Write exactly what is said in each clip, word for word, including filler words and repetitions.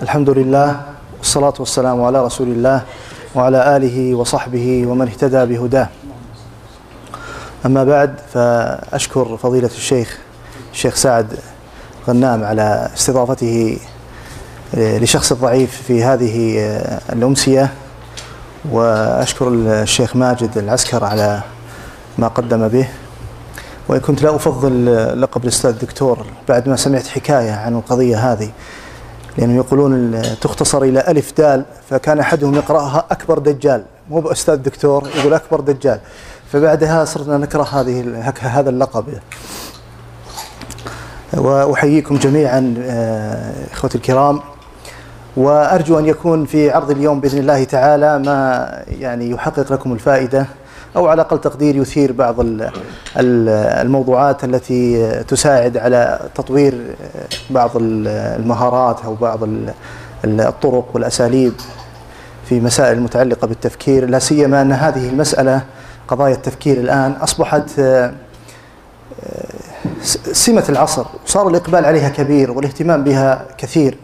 الحمد لله والصلاة والسلام على رسول الله وعلى آله وصحبه ومن اهتدى بهداه. أما بعد، فأشكر فضيلة الشيخ الشيخ سعد غنام على استضافته لشخص الضعيف في هذه الأمسية، وأشكر الشيخ ماجد العسكر على ما قدم به. وإن كنت لا أفضل لقب الأستاذ الدكتور بعد ما سمعت حكاية عن القضية هذه، لأنهم يقولون تختصر إلى ألف دال، فكان أحدهم يقرأها أكبر دجال، مو بأستاذ دكتور، يقول أكبر دجال، فبعدها صرنا نكره هذه هذا اللقب. وأحييكم جميعا إخوتي الكرام، وأرجو أن يكون في عرض اليوم بإذن الله تعالى ما يعني يحقق لكم الفائدة، أو على أقل تقدير يثير بعض الموضوعات التي تساعد على تطوير بعض المهارات أو بعض الطرق والأساليب في مسائل متعلقة بالتفكير، لا سيما أن هذه المسألة قضايا التفكير الآن أصبحت سمة العصر، وصار الإقبال عليها كبير والاهتمام بها كثير.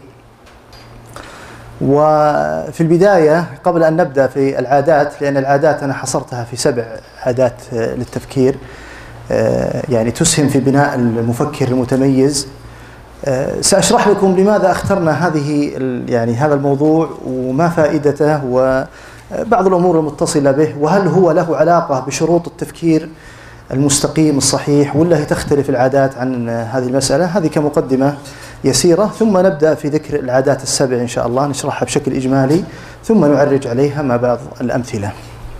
وفي البداية قبل أن نبدأ في العادات، لأن العادات أنا حصرتها في سبع عادات للتفكير يعني تسهم في بناء المفكر المتميز، سأشرح لكم لماذا اخترنا هذه يعني هذا الموضوع وما فائدته وبعض الأمور المتصلة به، وهل هو له علاقة بشروط التفكير المستقيم الصحيح، ولا هي تختلف العادات عن هذه المسألة. هذه كمقدمة يسيرة، ثم نبدأ في ذكر العادات السبع إن شاء الله، نشرحها بشكل إجمالي ثم نعرج عليها مع بعض الأمثلة.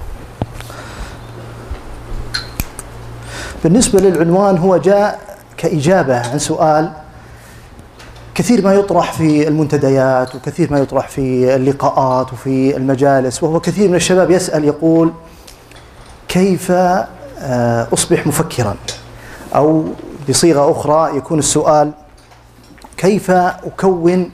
بالنسبة للعنوان، هو جاء كإجابة عن سؤال كثير ما يطرح في المنتديات وكثير ما يطرح في اللقاءات وفي المجالس، وهو كثير من الشباب يسأل يقول: كيف أصبح مفكرا؟ أو بصيغة أخرى يكون السؤال: كيف أكون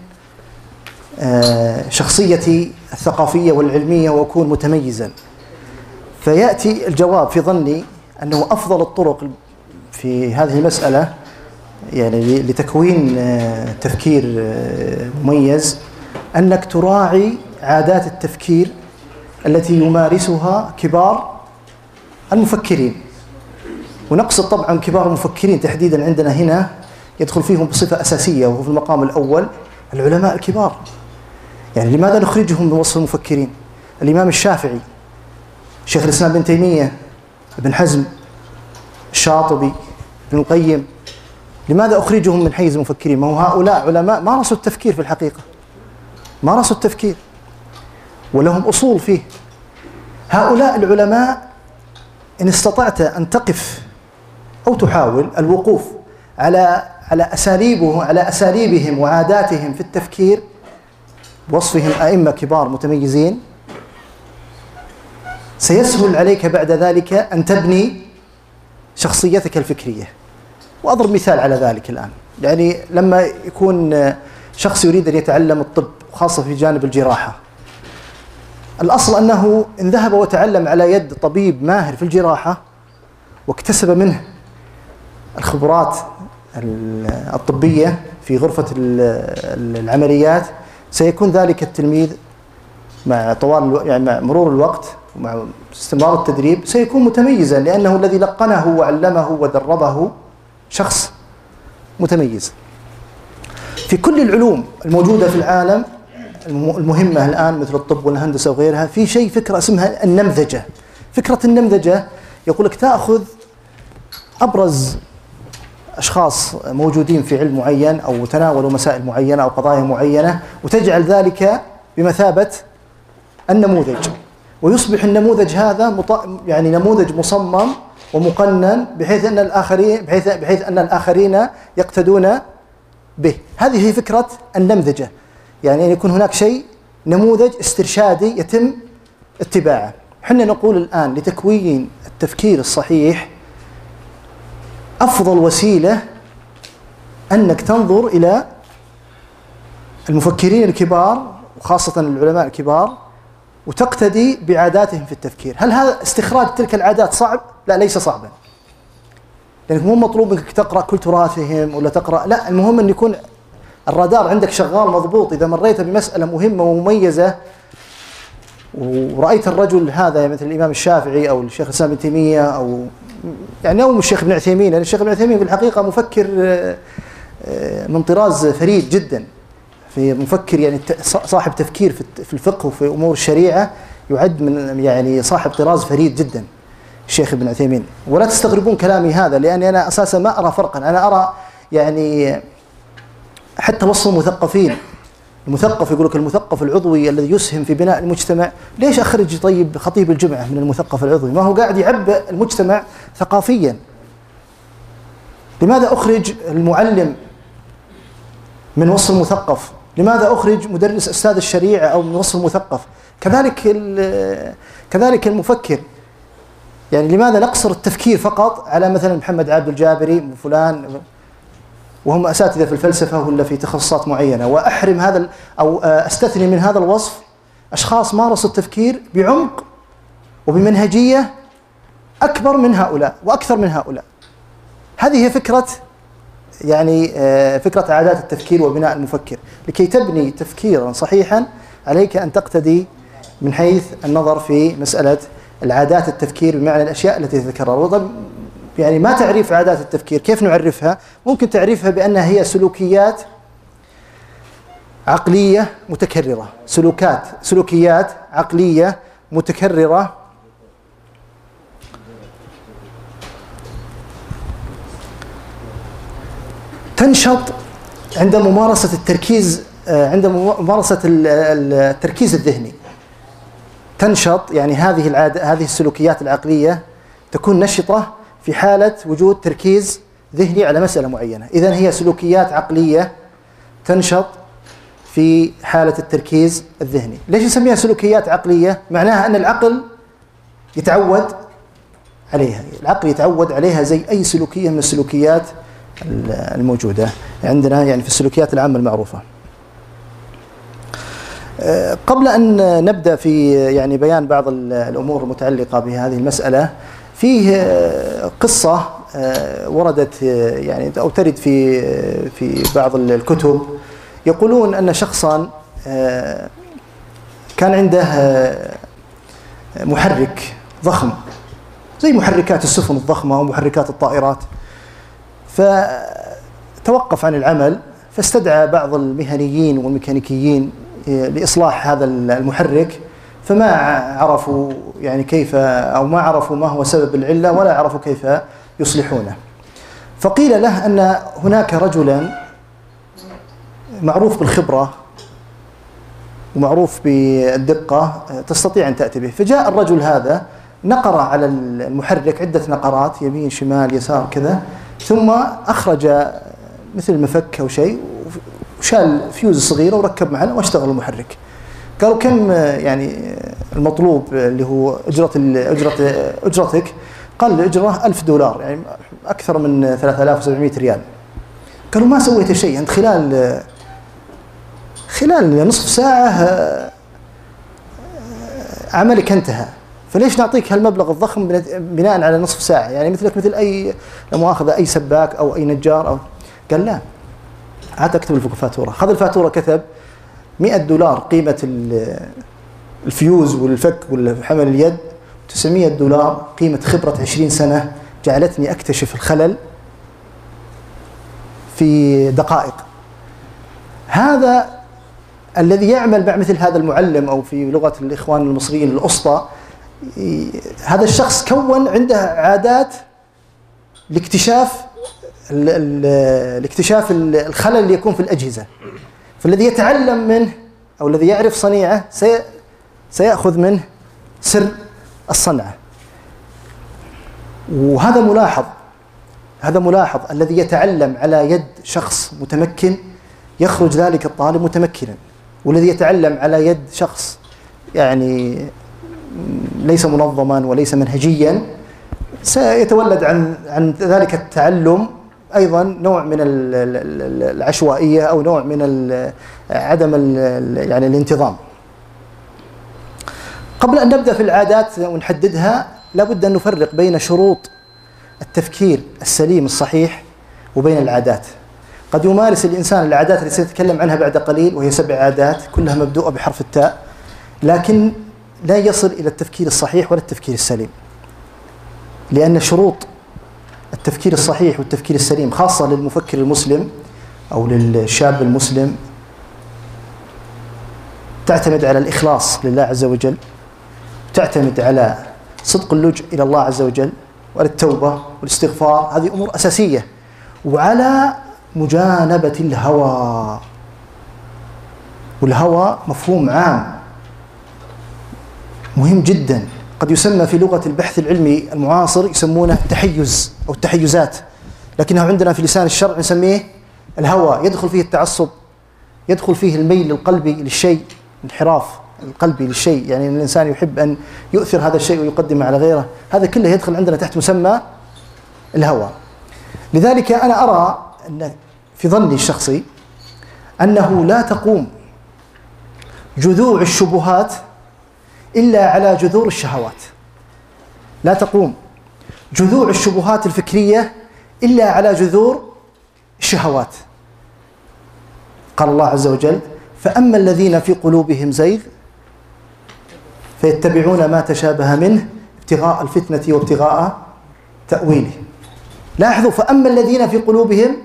شخصيتي الثقافية والعلمية وأكون متميزا؟ فيأتي الجواب في ظني أنه أفضل الطرق في هذه المسألة يعني لتكوين تفكير مميز أنك تراعي عادات التفكير التي يمارسها كبار المفكرين. ونقصد طبعا كبار المفكرين تحديدا عندنا هنا يدخل فيهم بصفة أساسية، وهو في المقام الأول العلماء الكبار. يعني لماذا نخرجهم من وصف المفكرين؟ الإمام الشافعي، شيخ الإسلام ابن تيمية، ابن حزم، الشاطبي، ابن القيم، لماذا أخرجهم من حيز المفكرين؟ ما هو هؤلاء علماء مارسوا التفكير في الحقيقة، مارسوا التفكير ولهم أصول فيه. هؤلاء العلماء إن استطعت أن تقف أو تحاول الوقوف على على أساليبه على أساليبهم وعاداتهم في التفكير، وصفهم أئمة كبار متميزين، سيسهل عليك بعد ذلك أن تبني شخصيتك الفكرية. وأضرب مثال على ذلك الآن، يعني لما يكون شخص يريد أن يتعلم الطب، وخاصة في جانب الجراحة، الأصل أنه إن ذهب وتعلم على يد طبيب ماهر في الجراحة واكتسب منه الخبرات الطبية في غرفة العمليات، سيكون ذلك التلميذ مع طوال يعني مع مرور الوقت ومع استمرار التدريب سيكون متميزا، لأنه الذي لقنه وعلمه ودربه شخص متميز. في كل العلوم الموجودة في العالم المهمة الآن مثل الطب والهندسة وغيرها، في شيء فكرة اسمها النمذجة. فكرة النمذجة يقول لك تأخذ أبرز أشخاص موجودين في علم معين أو تناولوا مسائل معينة أو قضايا معينة، وتجعل ذلك بمثابة النموذج، ويصبح النموذج هذا يعني نموذج مصمم ومقنن بحيث أن الآخرين بحيث بحيث أن الآخرين يقتدون به. هذه هي فكرة النمذجة، يعني أن يكون هناك شيء نموذج استرشادي يتم اتباعه. حنا نقول الآن لتكوين التفكير الصحيح أفضل وسيلة أنك تنظر إلى المفكرين الكبار وخاصة العلماء الكبار وتقتدي بعاداتهم في التفكير. هل هذا استخراج تلك العادات صعب؟ لا، ليس صعبا، لأنك مو مطلوب منك تقرأ كل تراثهم ولا تقرأ، لا، المهم أن يكون الرادار عندك شغال مضبوط، إذا مريت بمسألة مهمة ومميزة ورأيت الرجل هذا مثل الإمام الشافعي أو الشيخ الإسلام ابن تيمية أو يعني أو الشيخ ابن عثيمين، لأن الشيخ ابن عثيمين في الحقيقة مفكر من طراز فريد جدا، في مفكر يعني صاحب تفكير في الفقه وفي أمور الشريعة، يعد من يعني صاحب طراز فريد جدا الشيخ ابن عثيمين. ولا تستغربون كلامي هذا، لأني أنا أساسا ما أرى فرقا، أنا أرى يعني حتى وصف المثقفين، المثقف يقول لك المثقف العضوي الذي يسهم في بناء المجتمع، ليش أخرج طيب خطيب الجمعة من المثقف العضوي؟ ما هو قاعد يعبئ المجتمع ثقافيا. لماذا أخرج المعلم من وصف المثقف؟ لماذا أخرج مدرس أستاذ الشريعة أو من وصف المثقف؟ كذلك كذلك المفكر، يعني لماذا نقصر التفكير فقط على مثلا محمد عبد الجابري وفلان وهم أساتذة في الفلسفة ولا في تخصصات معينة، وأحرم هذا أو أستثني من هذا الوصف أشخاص مارسوا التفكير بعمق وبمنهجية أكبر من هؤلاء وأكثر من هؤلاء. هذه هي فكرة يعني فكرة عادات التفكير وبناء المفكر. لكي تبني تفكيرا صحيحا عليك أن تقتدي من حيث النظر في مسألة العادات التفكير بمعنى الأشياء التي تتكرر. يعني ما تعريف عادات التفكير؟ كيف نعرفها؟ ممكن تعريفها بأنها هي سلوكيات عقلية متكررة، سلوكات سلوكيات عقلية متكررة تنشط عند ممارسة التركيز، عند ممارسة التركيز الذهني. تنشط يعني هذه العادة، هذه السلوكيات العقلية تكون نشطة في حالة وجود تركيز ذهني على مسألة معينة. إذن هي سلوكيات عقلية تنشط في حالة التركيز الذهني. ليش نسميها سلوكيات عقلية؟ معناها أن العقل يتعود عليها، العقل يتعود عليها زي أي سلوكية من السلوكيات الموجودة عندنا يعني في السلوكيات العامة المعروفة. قبل أن نبدأ في يعني بيان بعض الأمور المتعلقة بهذه المسألة، فيه قصة وردت يعني أو ترد في في بعض الكتب، يقولون أن شخصا كان عنده محرك ضخم زي محركات السفن الضخمة ومحركات الطائرات، فتوقف عن العمل، فاستدعى بعض المهنيين والميكانيكيين لإصلاح هذا المحرك، فما عرفوا يعني كيف أو ما عرفوا ما هو سبب العلة ولا عرفوا كيف يصلحونه. فقيل له أن هناك رجلا معروف بالخبرة ومعروف بالدقة تستطيع أن تأتي به. فجاء الرجل هذا نقر على المحرك عدة نقرات يمين شمال يسار كذا، ثم أخرج مثل مفك أو شيء وشال فيوز صغيرة وركب معنا واشتغل المحرك. قالوا كم يعني المطلوب اللي هو أجرة أجرة أجرتك؟ قال الأجرة ألف دولار، يعني أكثر من ثلاثة آلاف وسبعمائة ريال. قالوا ما سويت شيء أنت، خلال خلال نصف ساعة عملك انتهى، فليش نعطيك هالمبلغ الضخم بناء على نصف ساعة؟ يعني مثلك مثل أي لا مؤاخذة أي سباك أو أي نجار أو. قال لا، عاد اكتب الفاتورة. خذ الفاتورة كتب مئة دولار قيمة الفيوز والفك والحمل اليد، تسعمائة دولار قيمة خبرة عشرين سنة جعلتني أكتشف الخلل في دقائق. هذا الذي يعمل مع مثل هذا المعلم أو في لغة الإخوان المصريين الأسطى، هذا الشخص كون عنده عادات لاكتشاف الاكتشاف الخلل اللي يكون في الأجهزة. فالذي يتعلم منه أو الذي يعرف صنيعه سيأخذ منه سر الصنعة. وهذا ملاحظ، هذا ملاحظ الذي يتعلم على يد شخص متمكن يخرج ذلك الطالب متمكنا، والذي يتعلم على يد شخص يعني ليس منظما وليس منهجيا سيتولد عن عن ذلك التعلم أيضا نوع من العشوائية أو نوع من عدم يعني الانتظام. قبل أن نبدأ في العادات ونحددها، لابد أن نفرق بين شروط التفكير السليم الصحيح وبين العادات. قد يمارس الإنسان العادات التي سنتكلم عنها بعد قليل، وهي سبع عادات كلها مبدوءة بحرف التاء، لكن لا يصل إلى التفكير الصحيح ولا التفكير السليم، لأن شروط التفكير الصحيح والتفكير السليم خاصة للمفكر المسلم أو للشاب المسلم تعتمد على الإخلاص لله عز وجل، تعتمد على صدق اللجوء إلى الله عز وجل، وعلى التوبة والاستغفار، هذه أمور أساسية، وعلى مجانبة الهوى. والهوى مفهوم عام مهم جدا، قد يسمى في لغة البحث العلمي المعاصر يسمونه التحيز أو التحيزات، لكنه عندنا في لسان الشرع نسميه الهوى. يدخل فيه التعصب، يدخل فيه الميل القلبي للشيء، الانحراف القلبي للشيء، يعني الإنسان يحب أن يؤثر هذا الشيء ويقدمه على غيره، هذا كله يدخل عندنا تحت مسمى الهوى. لذلك أنا أرى أن في ظني الشخصي أنه لا تقوم جذوع الشبهات إلا على جذور الشهوات، لا تقوم جذوع الشبهات الفكرية إلا على جذور الشهوات. قال الله عز وجل: فأما الذين في قلوبهم زيغ فيتبعون ما تشابه منه ابتغاء الفتنة وابتغاء تأويله. لاحظوا، فأما الذين في قلوبهم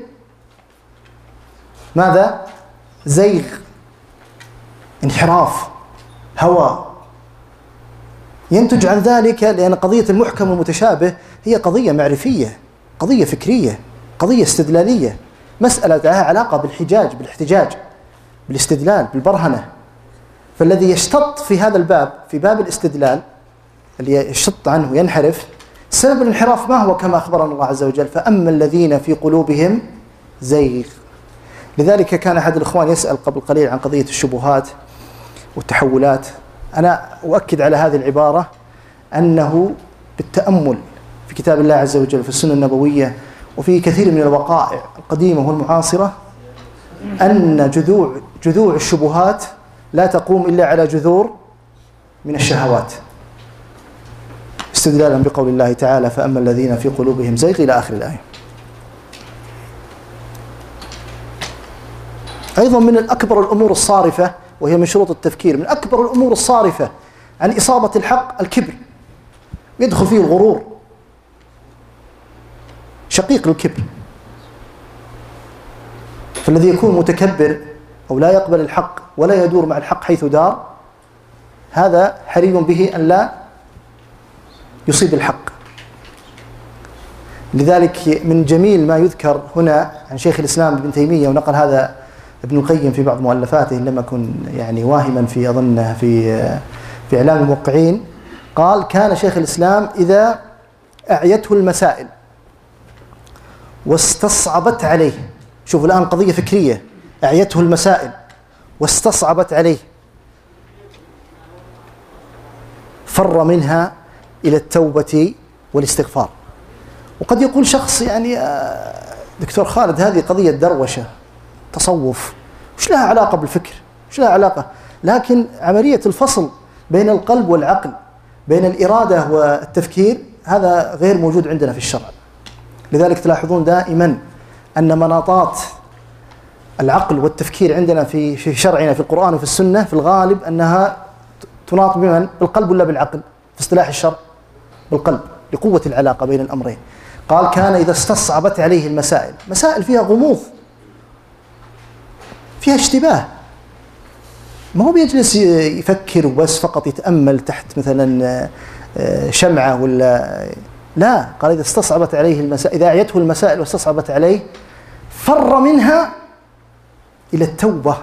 ماذا؟ زيغ، انحراف، هوى. ينتج عن ذلك، لأن قضية المحكم والمتشابه هي قضية معرفية، قضية فكرية، قضية استدلالية، مسألة لها علاقة بالحجاج، بالاحتجاج، بالاستدلال، بالبرهنة. فالذي يشتط في هذا الباب، في باب الاستدلال، اللي يشتط عنه وينحرف، سبب الانحراف ما هو؟ كما أخبرنا الله عز وجل: فأما الذين في قلوبهم زيغ. لذلك كان أحد الإخوان يسأل قبل قليل عن قضية الشبهات والتحولات. أنا أؤكد على هذه العبارة أنه بالتأمل في كتاب الله عز وجل، في السنة النبوية، وفي كثير من الوقائع القديمة والمعاصرة، أن جذوع جذوع الشبهات لا تقوم إلا على جذور من الشهوات، استدلالا بقول الله تعالى: فأما الذين في قلوبهم زيغ، إلى آخر الآية. أيضا من الأكبر الأمور الصارفة، وهي من شروط التفكير، من أكبر الأمور الصارفة عن إصابة الحق الكبر، يدخل فيه الغرور، شقيق الكبر. فالذي يكون متكبر أو لا يقبل الحق ولا يدور مع الحق حيث دار، هذا حري به أن لا يصيب الحق. لذلك من جميل ما يذكر هنا عن شيخ الإسلام ابن تيمية، ونقل هذا ابن القيم في بعض مؤلفاته، لم أكن يعني واهما في أظن في في إعلام الموقعين، قال: كان شيخ الإسلام إذا أعيته المسائل واستصعبت عليه، شوفوا الآن قضية فكرية، أعيته المسائل واستصعبت عليه، فر منها إلى التوبة والاستغفار. وقد يقول شخص يعني دكتور خالد هذه قضية دروشة، تصوف، وش لها علاقة بالفكر؟ وش لها علاقة؟ لكن عملية الفصل بين القلب والعقل، بين الإرادة والتفكير، هذا غير موجود عندنا في الشرع. لذلك تلاحظون دائما أن مناطات العقل والتفكير عندنا في في شرعنا في القرآن وفي السنة في الغالب أنها تناط بمن؟ بالقلب ولا بالعقل؟ في اصطلاح الشرع بالقلب، لقوة العلاقة بين الأمرين. قال: كان إذا استصعبت عليه المسائل، مسائل فيها غموض، فيها اشتباه، ما هو بيجلس يفكر وبس فقط يتأمل تحت مثلا شمعة ولا لا. قال: إذا استصعبت عليه المسائل، إذا أعيته المسائل واستصعبت عليه، فر منها إلى التوبة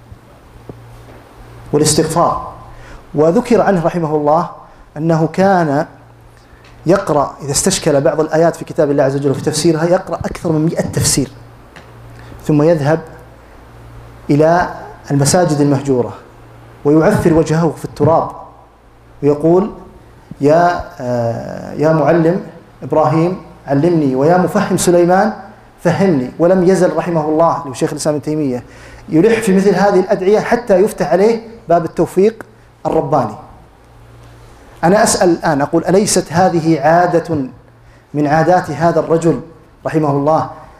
والاستغفار. وذكر عنه رحمه الله أنه كان يقرأ إذا استشكل بعض الآيات في كتاب الله عز وجل وفي تفسيرها، يقرأ أكثر من مئة تفسير، ثم يذهب إلى المساجد المهجورة ويعثر وجهه في التراب ويقول: يا يا معلم إبراهيم علمني، ويا مفهم سليمان فهمني. ولم يزل رحمه الله لشيخ الإسلام ابن تيمية يلح في مثل هذه الأدعية حتى يفتح عليه باب التوفيق الرباني. أنا أسأل الآن أقول: أليست هذه عادة من عادات هذا الرجل رحمه الله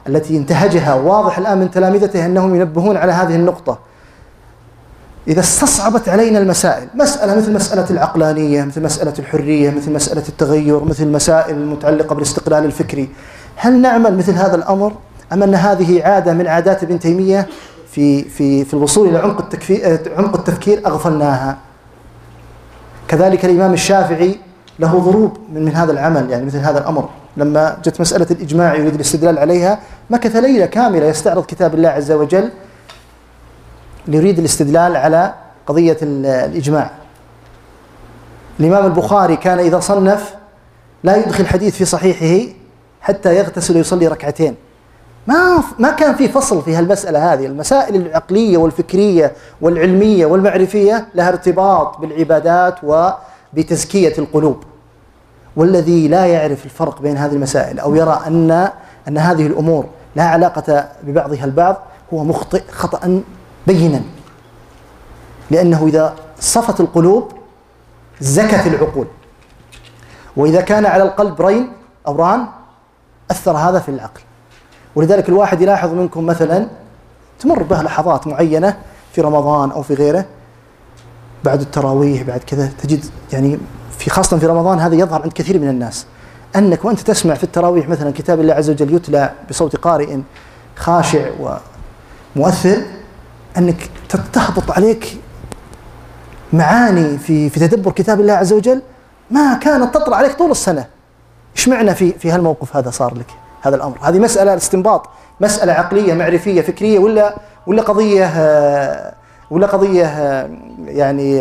التي انتهجها واضح الآن من تلامذته أنهم ينبهون على هذه النقطة. إذا استصعبت علينا المسائل، مسألة مثل مسألة العقلانية، مثل مسألة الحرية، مثل مسألة التغير، مثل مسائل المتعلقة بالاستقلال الفكري، هل نعمل مثل هذا الأمر أم أن هذه عادة من عادات ابن تيمية في في في الوصول إلى عمق التكفير عمق التفكير أغفلناها؟ كذلك الإمام الشافعي له ضروب من من هذا العمل، يعني مثل هذا الأمر لما جت مسألة الإجماع يريد الاستدلال عليها مكث ليلة كاملة يستعرض كتاب الله عز وجل ليريد الاستدلال على قضية الإجماع. الإمام البخاري كان إذا صنف لا يدخل حديث في صحيحه حتى يغتسل ويصلي ركعتين. ما ما كان في فصل في هالمسألة هذه. المسائل العقلية والفكرية والعلمية والمعرفية لها ارتباط بالعبادات وبتزكية القلوب، والذي لا يعرف الفرق بين هذه المسائل أو يرى أن أن هذه الأمور لا علاقة ببعضها البعض هو مخطئ خطأ بينا، لأنه إذا صفت القلوب زكت العقول، وإذا كان على القلب رين أو ران أثر هذا في العقل. ولذلك الواحد يلاحظ منكم مثلا تمر به لحظات معينة في رمضان أو في غيره بعد التراويح بعد كذا، تجد يعني في خاصة في رمضان هذا يظهر عند كثير من الناس، أنك وأنت تسمع في التراويح مثلا كتاب الله عز وجل يتلى بصوت قارئ خاشع ومؤثر، أنك تهبط عليك معاني في في تدبر كتاب الله عز وجل ما كانت تطرأ عليك طول السنة. إيش معنى في في هالموقف هذا صار لك هذا الأمر؟ هذه مسألة استنباط، مسألة عقلية معرفية فكرية، ولا ولا قضية ولا قضية يعني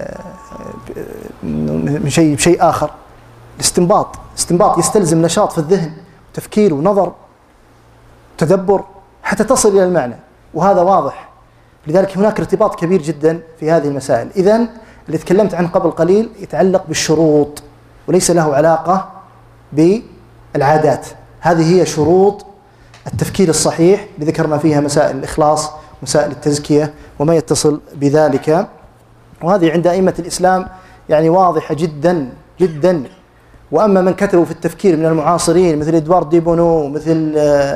من شيء شيء آخر. الاستنباط استنباط يستلزم نشاط في الذهن، تفكير ونظر تدبر حتى تصل إلى المعنى، وهذا واضح. لذلك هناك ارتباط كبير جدا في هذه المسائل. إذن اللي تكلمت عنه قبل قليل يتعلق بالشروط وليس له علاقة بالعادات. هذه هي شروط التفكير الصحيح اللي ذكرنا فيها مسائل الإخلاص، مسائل التزكية وما يتصل بذلك، وهذه عند أئمة الإسلام يعني واضحة جدا جدا. وأما من كتبوا في التفكير من المعاصرين مثل إدوارد دي بونو مثل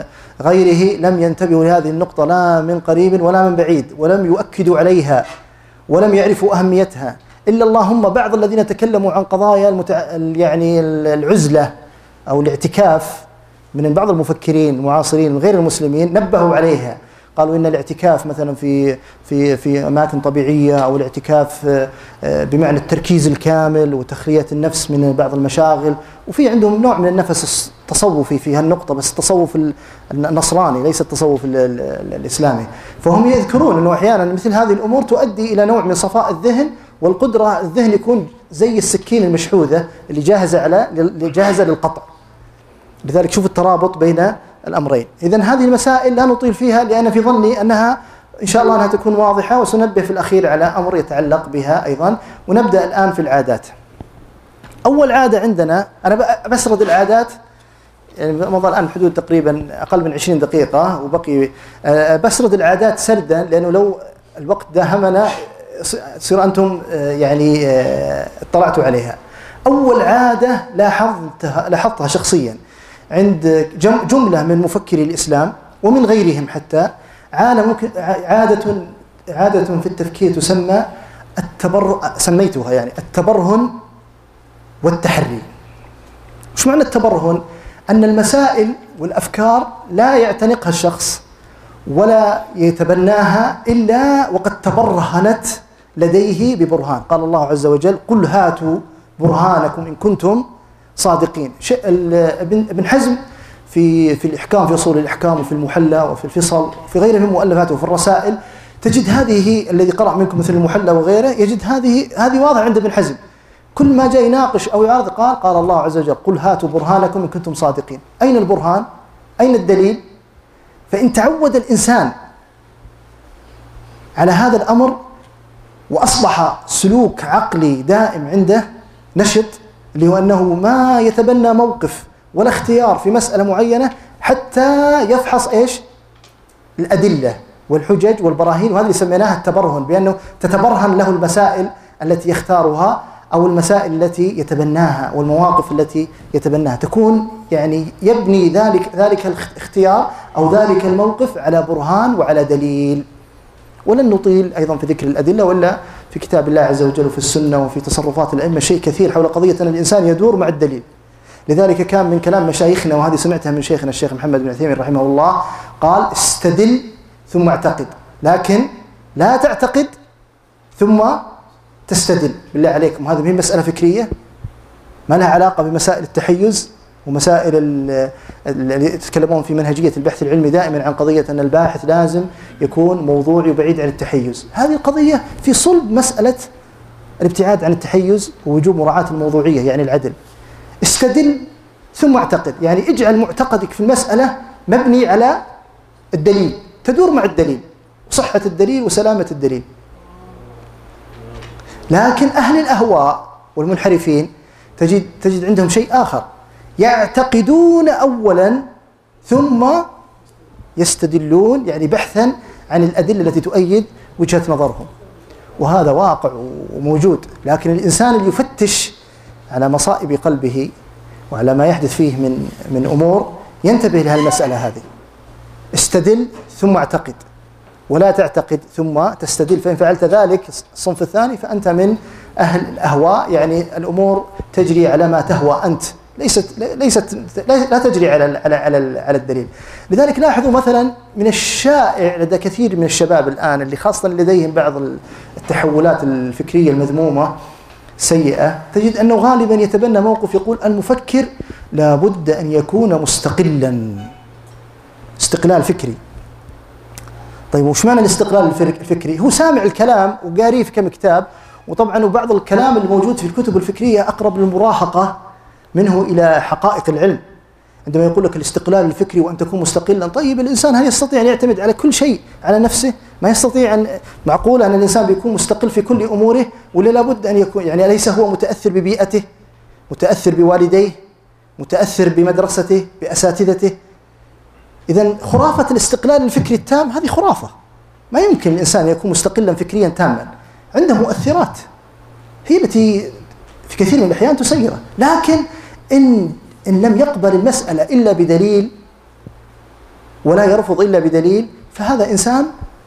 غيره لم ينتبهوا لهذه النقطة لا من قريب ولا من بعيد، ولم يؤكدوا عليها ولم يعرفوا أهميتها، إلا اللهم بعض الذين تكلموا عن قضايا المتع... يعني العزلة أو الاعتكاف من بعض المفكرين المعاصرين غير المسلمين نبهوا عليها، قالوا إن الاعتكاف مثلا في في في أماكن طبيعية، أو الاعتكاف بمعنى التركيز الكامل وتخلية النفس من بعض المشاغل، وفي عندهم نوع من النفس التصوفي في هالنقطة، بس التصوف النصراني ليس التصوف الإسلامي. فهم يذكرون أنه أحيانا مثل هذه الأمور تؤدي إلى نوع من صفاء الذهن والقدرة الذهن يكون زي السكين المشحوذة اللي جاهزة على جاهزة للقطع. لذلك شوف الترابط بين الأمرين. إذن هذه المسائل لا نطيل فيها لأن في ظني أنها إن شاء الله أنها تكون واضحة، وسنبه في الأخير على أمر يتعلق بها أيضا. ونبدأ الآن في العادات. أول عادة عندنا، أنا بسرد العادات يعني مضى الآن حدود تقريبا أقل من عشرين دقيقة وبقي بسرد العادات سردا، لأنه لو الوقت داهمنا تصير أنتم يعني اطلعتوا عليها. أول عادة لاحظتها لاحظتها شخصيا عند جملة من مفكري الإسلام ومن غيرهم حتى، عادة عادة عادة في التفكير تسمى التبر سميتها يعني التبرهن والتحري. وش معنى التبرهن؟ أن المسائل والأفكار لا يعتنقها الشخص ولا يتبناها إلا وقد تبرهنت لديه ببرهان. قال الله عز وجل: قل هاتوا برهانكم إن كنتم صادقين. ابن حزم في في الإحكام، في أصول الإحكام وفي المحلى وفي الفصل وفي غيره من مؤلفاته وفي الرسائل، تجد هذه الذي قرأ منكم مثل المحلى وغيره يجد هذه هذه واضحة عند ابن حزم. كل ما جاء يناقش أو يعارض قال قال الله عز وجل: قل هاتوا برهانكم إن كنتم صادقين. أين البرهان؟ أين الدليل؟ فإن تعود الإنسان على هذا الأمر وأصبح سلوك عقلي دائم عنده نشط، اللي هو أنه ما يتبنى موقف ولا اختيار في مسألة معينة حتى يفحص إيش؟ الأدلة والحجج والبراهين. وهذا اللي سميناها التبرهن، بأنه تتبرهن له المسائل التي يختارها أو المسائل التي يتبناها والمواقف التي يتبناها، تكون يعني يبني ذلك ذلك الاختيار أو ذلك الموقف على برهان وعلى دليل. ولن نطيل أيضا في ذكر الأدلة، ولا في كتاب الله عز وجل وفي السنة وفي تصرفات الأئمة شيء كثير حول قضية أن الإنسان يدور مع الدليل. لذلك كان من كلام مشايخنا، وهذه سمعتها من شيخنا الشيخ محمد بن عثيمين رحمه الله، قال: استدل ثم اعتقد، لكن لا تعتقد ثم تستدل. بالله عليكم، هذه هي مسألة فكرية ما لها علاقة بمسائل التحيز ومسائل اللي يتكلمون في منهجية البحث العلمي دائما عن قضية أن الباحث لازم يكون موضوعي وبعيد عن التحيز. هذه القضية في صلب مسألة الابتعاد عن التحيز ووجوب مراعاة الموضوعية، يعني العدل. استدل ثم اعتقد، يعني اجعل معتقدك في المسألة مبني على الدليل، تدور مع الدليل وصحة الدليل وسلامة الدليل. لكن أهل الأهواء والمنحرفين تجد تجد عندهم شيء آخر، يعتقدون أولا ثم يستدلون، يعني بحثا عن الأدلة التي تؤيد وجهة نظرهم، وهذا واقع وموجود. لكن الإنسان اللي يفتش على مصائب قلبه وعلى ما يحدث فيه من من أمور ينتبه لها المسألة هذه. استدل ثم اعتقد، ولا تعتقد ثم تستدل، فإن فعلت ذلك الصنف الثاني فأنت من أهل الأهواء، يعني الأمور تجري على ما تهوى أنت، ليست ليست لا تجري على على على على الدليل. لذلك لاحظوا مثلا من الشائع لدى كثير من الشباب الآن اللي خاصة لديهم بعض التحولات الفكرية المذمومة سيئة، تجد أنه غالبا يتبنى موقف يقول: المفكر لابد أن يكون مستقلا، استقلال فكري. طيب وش معنى الاستقلال الفكري؟ هو سامع الكلام وقاريه في كم كتاب، وطبعا وبعض الكلام الموجود في الكتب الفكرية أقرب للمراهقة منه إلى حقائق العلم. عندما يقول لك الاستقلال الفكري وأن تكون مستقلا، طيب الإنسان هل يستطيع أن يعتمد على كل شيء على نفسه؟ ما يستطيع. أن معقول أن الإنسان بيكون مستقل في كل أموره، ولا لابد أن يكون، يعني ليس هو متأثر ببيئته، متأثر بوالديه، متأثر بمدرسته، بأساتذته؟ إذن خرافة الاستقلال الفكري التام هذه خرافة. ما يمكن الإنسان يكون مستقلا فكريا تاما، عنده مؤثرات هي التي في كثير من الأحيان تسيره. لكن إن إن لم يقبل المسألة إلا بدليل ولا يرفض إلا بدليل، فهذا إنسان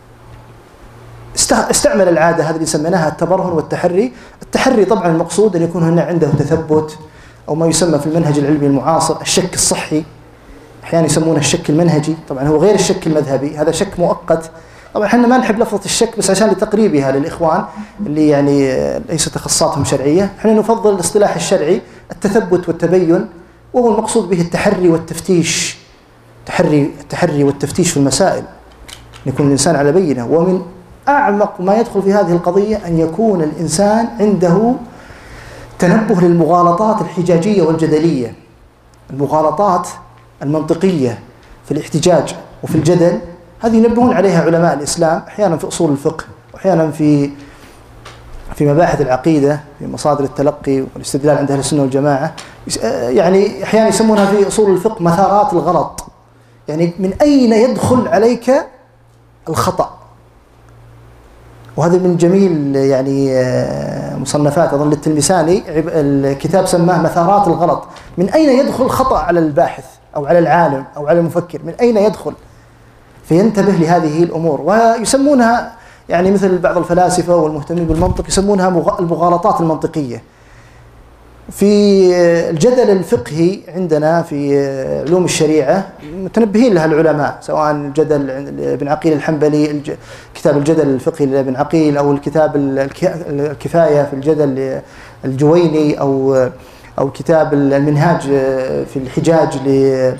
استعمل العادة هذه اللي سميناها التبرهن والتحري. التحري طبعا المقصود أن يكون هنا عنده تثبت، أو ما يسمى في المنهج العلمي المعاصر الشك الصحي، أحيانا يسمونه الشك المنهجي. طبعا هو غير الشك المذهبي، هذا شك مؤقت. طبعا احنا ما نحب لفظة الشك بس عشان لتقريبها للإخوان اللي يعني ليس تخصصاتهم شرعية، احنا نفضل الاصطلاح الشرعي التثبت والتبين، وهو المقصود به التحري والتفتيش. التحري التحري والتفتيش في المسائل، يكون الإنسان على بينة. ومن أعمق ما يدخل في هذه القضية أن يكون الإنسان عنده تنبه للمغالطات الحجاجية والجدلية، المغالطات المنطقية في الاحتجاج وفي الجدل. هذه ينبهون عليها علماء الإسلام أحيانا في أصول الفقه، وأحيانا في في مباحث العقيدة، في مصادر التلقي والاستدلال عند أهل السنة والجماعة. يعني أحيانا يسمونها في أصول الفقه مثارات الغلط، يعني من أين يدخل عليك الخطأ. وهذا من جميل يعني مصنفات أظن للتلمساني، الكتاب سماه مثارات الغلط. من أين يدخل الخطأ على الباحث أو على العالم أو على المفكر؟ من أين يدخل؟ فينتبه لهذه الأمور. ويسمونها يعني مثل بعض الفلاسفة والمهتمين بالمنطق يسمونها المغالطات المنطقية. في الجدل الفقهي عندنا في علوم الشريعة متنبهين لها العلماء، سواء الجدل ابن عقيل الحنبلي، كتاب الجدل الفقهي لابن عقيل، أو الكتاب الكفاية في الجدل الجويني، أو أو كتاب المنهاج في الحجاج ل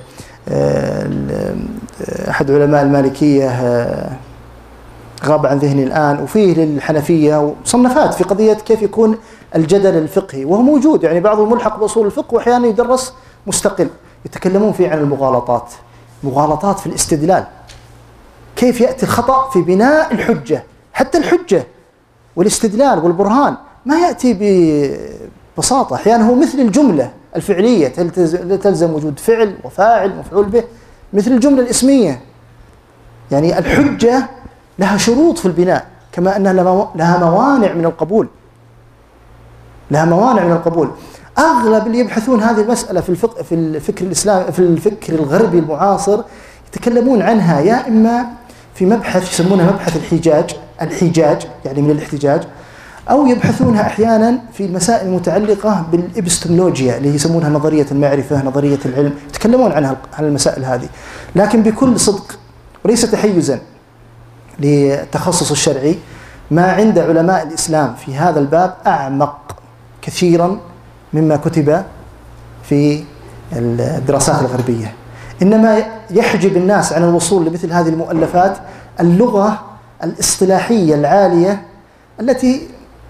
أحد علماء المالكية غاب عن ذهني الآن، وفيه للحنفية ومصنفات في قضية كيف يكون الجدل الفقهي، وهو موجود يعني بعضه ملحق بأصول الفقه وأحيانا يدرس مستقل. يتكلمون فيه عن المغالطات، مغالطات في الاستدلال، كيف يأتي الخطأ في بناء الحجة. حتى الحجة والاستدلال والبرهان ما يأتي ببساطة، أحيانا هو مثل الجملة الفعلية تلزم وجود فعل وفاعل مفعول به، مثل الجملة الاسمية. يعني الحجة لها شروط في البناء، كما أنها لها موانع من القبول. لها موانع من القبول. أغلب اللي يبحثون هذه المسألة في الفقه في الفكر الإسلامي في الفكر الغربي المعاصر يتكلمون عنها يا إما في مبحث يسمونه مبحث الحجاج الحجاج يعني من الاحتجاج، أو يبحثونها أحيانا في المسائل المتعلقة بالإبستمولوجيا اللي يسمونها نظرية المعرفة نظرية العلم، يتكلمون عنها عن المسائل هذه، لكن بكل صدق وليس تحيزا للتخصص الشرعي. ما عند علماء الإسلام في هذا الباب أعمق كثيرا مما كتب في الدراسات الغربية. إنما يحجب الناس عن الوصول لمثل هذه المؤلفات اللغة الاصطلاحية العالية التي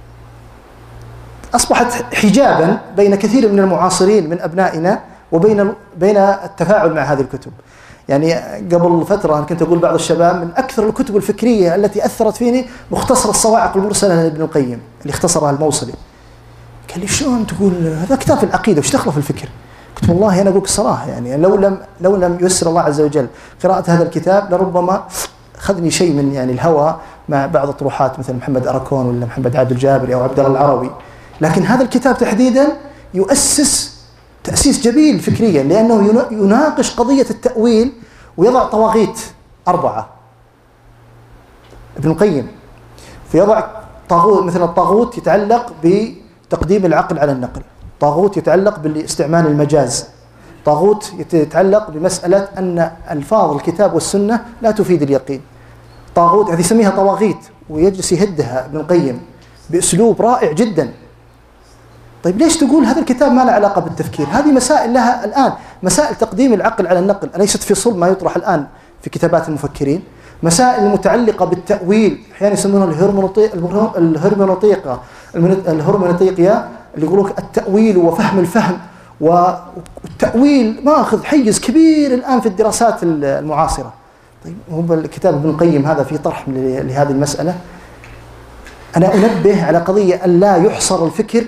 أصبحت حجابا بين كثير من المعاصرين من أبنائنا وبين بين التفاعل مع هذه الكتب. يعني قبل فترة كنت أقول بعض الشباب من أكثر الكتب الفكرية التي أثرت فيني مختصر الصواعق المرسلة لابن القيم اللي اختصرها الموصلي. قال لي شلون تقول هذا كتاب في العقيدة وش دخله في الفكر؟ قلت والله أنا أقولك الصراحة يعني لو لم لو لم ييسر الله عز وجل قراءة هذا الكتاب لربما أخذني شيء من يعني الهوى مع بعض الطروحات مثل محمد أراكون ولا محمد عبد الجابري أو عبد الله العربي. لكن هذا الكتاب تحديدا يؤسس تأسيس جميل فكريا لأنه يناقش قضية التأويل ويضع طواغيت أربعة. ابن القيم فيضع طاغوت مثل الطاغوت يتعلق بتقديم العقل على النقل، طاغوت يتعلق باستعمال المجاز، طاغوت يتعلق بمسألة أن ألفاظ الكتاب والسنة لا تفيد اليقين، طاغوت هذه يسميها طواغيت ويجلس يهدها ابن القيم بأسلوب رائع جدا. طيب ليش تقول هذا الكتاب ما له علاقة بالتفكير؟ هذه مسائل لها الآن، مسائل تقديم العقل على النقل أليست في صلب ما يطرح الآن في كتابات المفكرين؟ مسائل المتعلقة بالتأويل أحيانا يسمونها الهرمنوطيقة الهرمنوطيقية اللي يقولون التأويل وفهم الفهم، والتأويل ماخذ حيز كبير الآن في الدراسات المعاصرة. طيب هو الكتاب ابن القيم هذا في طرح لهذه المسألة. أنا أنبه على قضية أن لا يحصر الفكر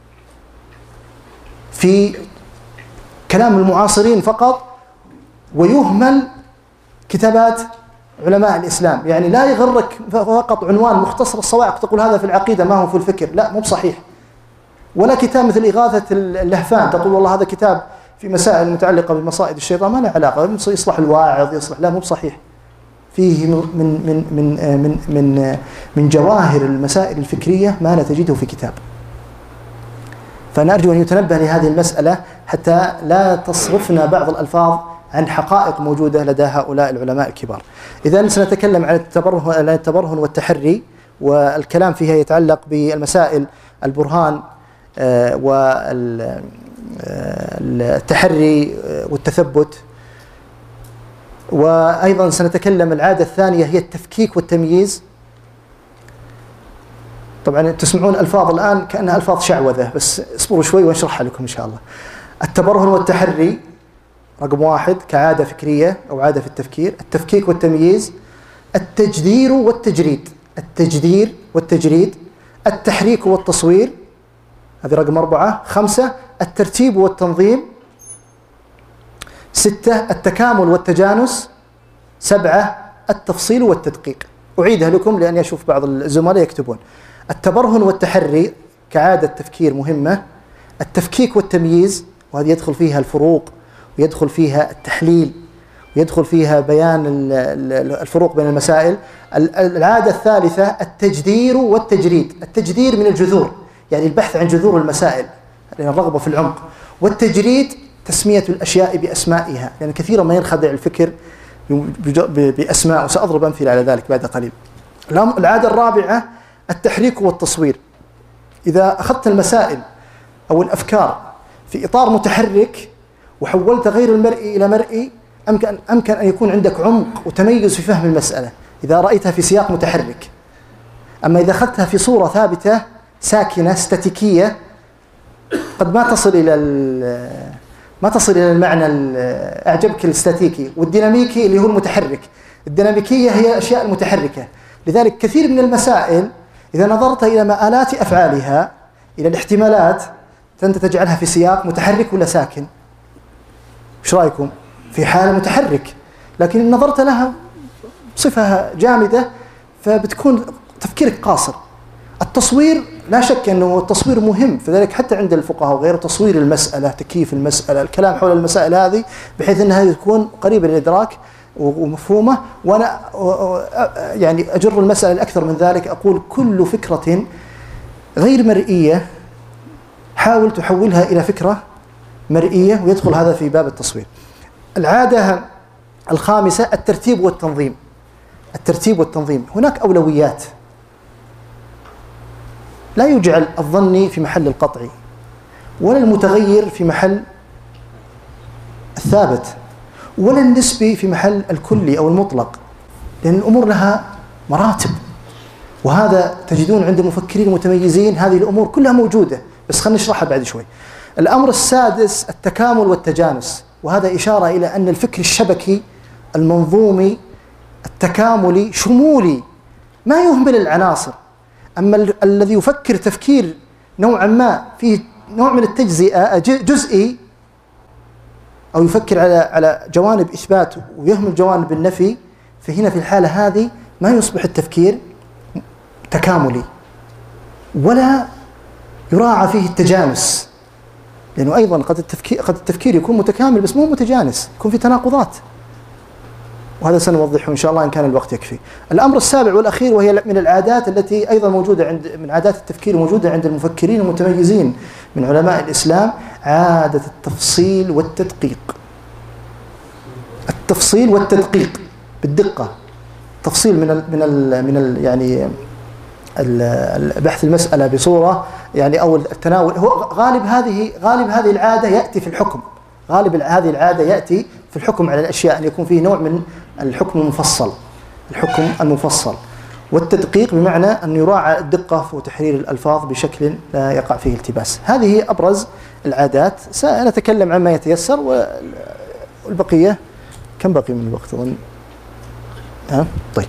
في كلام المعاصرين فقط ويهمل كتابات علماء الإسلام. يعني لا يغرك فقط عنوان مختصر الصواعق تقول هذا في العقيدة ما هو في الفكر، لا مو بصحيح. ولا كتاب مثل إغاثة اللهفان تقول والله هذا كتاب في مسائل متعلقة بمصائد الشيطان ما له علاقة، يصلح الواعظ يصلح، لا مو بصحيح. فيه من من من من من من جواهر المسائل الفكرية ما لا تجده في كتاب. فأنا أرجو أن يتنبه لهذه المسألة حتى لا تصرفنا بعض الألفاظ عن حقائق موجودة لدى هؤلاء العلماء الكبار. إذا سنتكلم عن التبرهن التبرهن والتحري، والكلام فيها يتعلق بالمسائل البرهان والتحري والتثبت. وأيضا سنتكلم العادة الثانية هي التفكيك والتمييز. طبعا تسمعون ألفاظ الآن كأنها ألفاظ شعوذة، بس اصبروا شوي وانشرحها لكم إن شاء الله. التبرهن والتحري رقم واحد كعادة فكرية أو عادة في التفكير، التفكيك والتمييز، التجدير والتجريد، التجدير والتجريد، التحريك والتصوير، هذه رقم أربعة. خمسة الترتيب والتنظيم. ستة التكامل والتجانس. سبعة التفصيل والتدقيق. أعيدها لكم لأن أشوف بعض الزملاء يكتبون. التبرهن والتحري كعادة تفكير مهمة، التفكيك والتمييز وهذه يدخل فيها الفروق ويدخل فيها التحليل ويدخل فيها بيان الفروق بين المسائل. العادة الثالثة التجدير والتجريد، التجدير من الجذور يعني البحث عن جذور المسائل لأن الرغبة في العمق، والتجريد تسمية الأشياء بأسمائها لأن كثيرا ما ينخدع الفكر بأسماء، وسأضرب أمثلة على ذلك بعد قليل. العادة الرابعة التحريك والتصوير. إذا أخذت المسائل أو الأفكار في إطار متحرك وحولت غير المرئي إلى مرئي أمكن, أمكن أن يكون عندك عمق وتميز في فهم المسألة إذا رأيتها في سياق متحرك. أما إذا أخذتها في صورة ثابتة ساكنة استاتيكية قد ما تصل إلى ما تصل إلى المعنى. أعجبك الاستاتيكي والديناميكي اللي هو المتحرك. الديناميكية هي الأشياء المتحركة. لذلك كثير من المسائل إذا نظرت إلى مآلات أفعالها إلى الاحتمالات أنت تجعلها في سياق متحرك ولا ساكن. إيش رأيكم؟ في حالة متحرك، لكن إن نظرت لها صفة جامدة فبتكون تفكيرك قاصر. التصوير لا شك أنه التصوير مهم، فذلك حتى عند الفقهاء وغيره تصوير المسألة، تكييف المسألة، الكلام حول المسائل هذه بحيث أنها تكون قريبة للإدراك ومفهومة. وأنا يعني أجر المسألة الأكثر من ذلك، أقول كل فكرة غير مرئية حاول تحولها إلى فكرة مرئية، ويدخل هذا في باب التصوير. العادة الخامسة الترتيب والتنظيم. الترتيب والتنظيم، هناك أولويات، لا يجعل الظني في محل القطعي ولا المتغير في محل الثابت ولا النسبي في محل الكلي أو المطلق، لأن الأمور لها مراتب، وهذا تجدون عند المفكرين المتميزين هذه الأمور كلها موجودة، بس خلينا نشرحها بعد شوي. الأمر السادس التكامل والتجانس، وهذا إشارة إلى أن الفكر الشبكي المنظومي التكاملي شمولي ما يهمل العناصر. أما ال الذي يفكر تفكير نوعا ما فيه نوع من التجزئة جزئي، أو يفكر على على جوانب إثبات ويهمل جوانب النفي، فهنا في الحالة هذه ما يصبح التفكير تكاملي ولا يراعى فيه التجانس، لأنه أيضا قد التفكير قد التفكير يكون متكامل بس مو متجانس، يكون في تناقضات، وهذا سنوضحه إن شاء الله إن كان الوقت يكفي. الأمر السابع والأخير، وهي من العادات التي أيضا موجودة عند من عادات التفكير موجودة عند المفكرين المتميزين من علماء الإسلام، عادة التفصيل والتدقيق. التفصيل والتدقيق بالدقة، تفصيل من ال من ال من ال يعني بحث المسألة بصورة يعني أو التناول. هو غالب هذه غالب هذه العادة يأتي في الحكم، غالب هذه العادة يأتي في الحكم على الأشياء أن يكون فيه نوع من الحكم المفصل، الحكم المفصل والتدقيق، بمعنى أن يراعى الدقة وتحرير الألفاظ بشكل لا يقع فيه التباس. هذه أبرز العادات، سنتكلم عما يتيسر، والبقية كم بقي من الوقت أظن؟ ها طيب.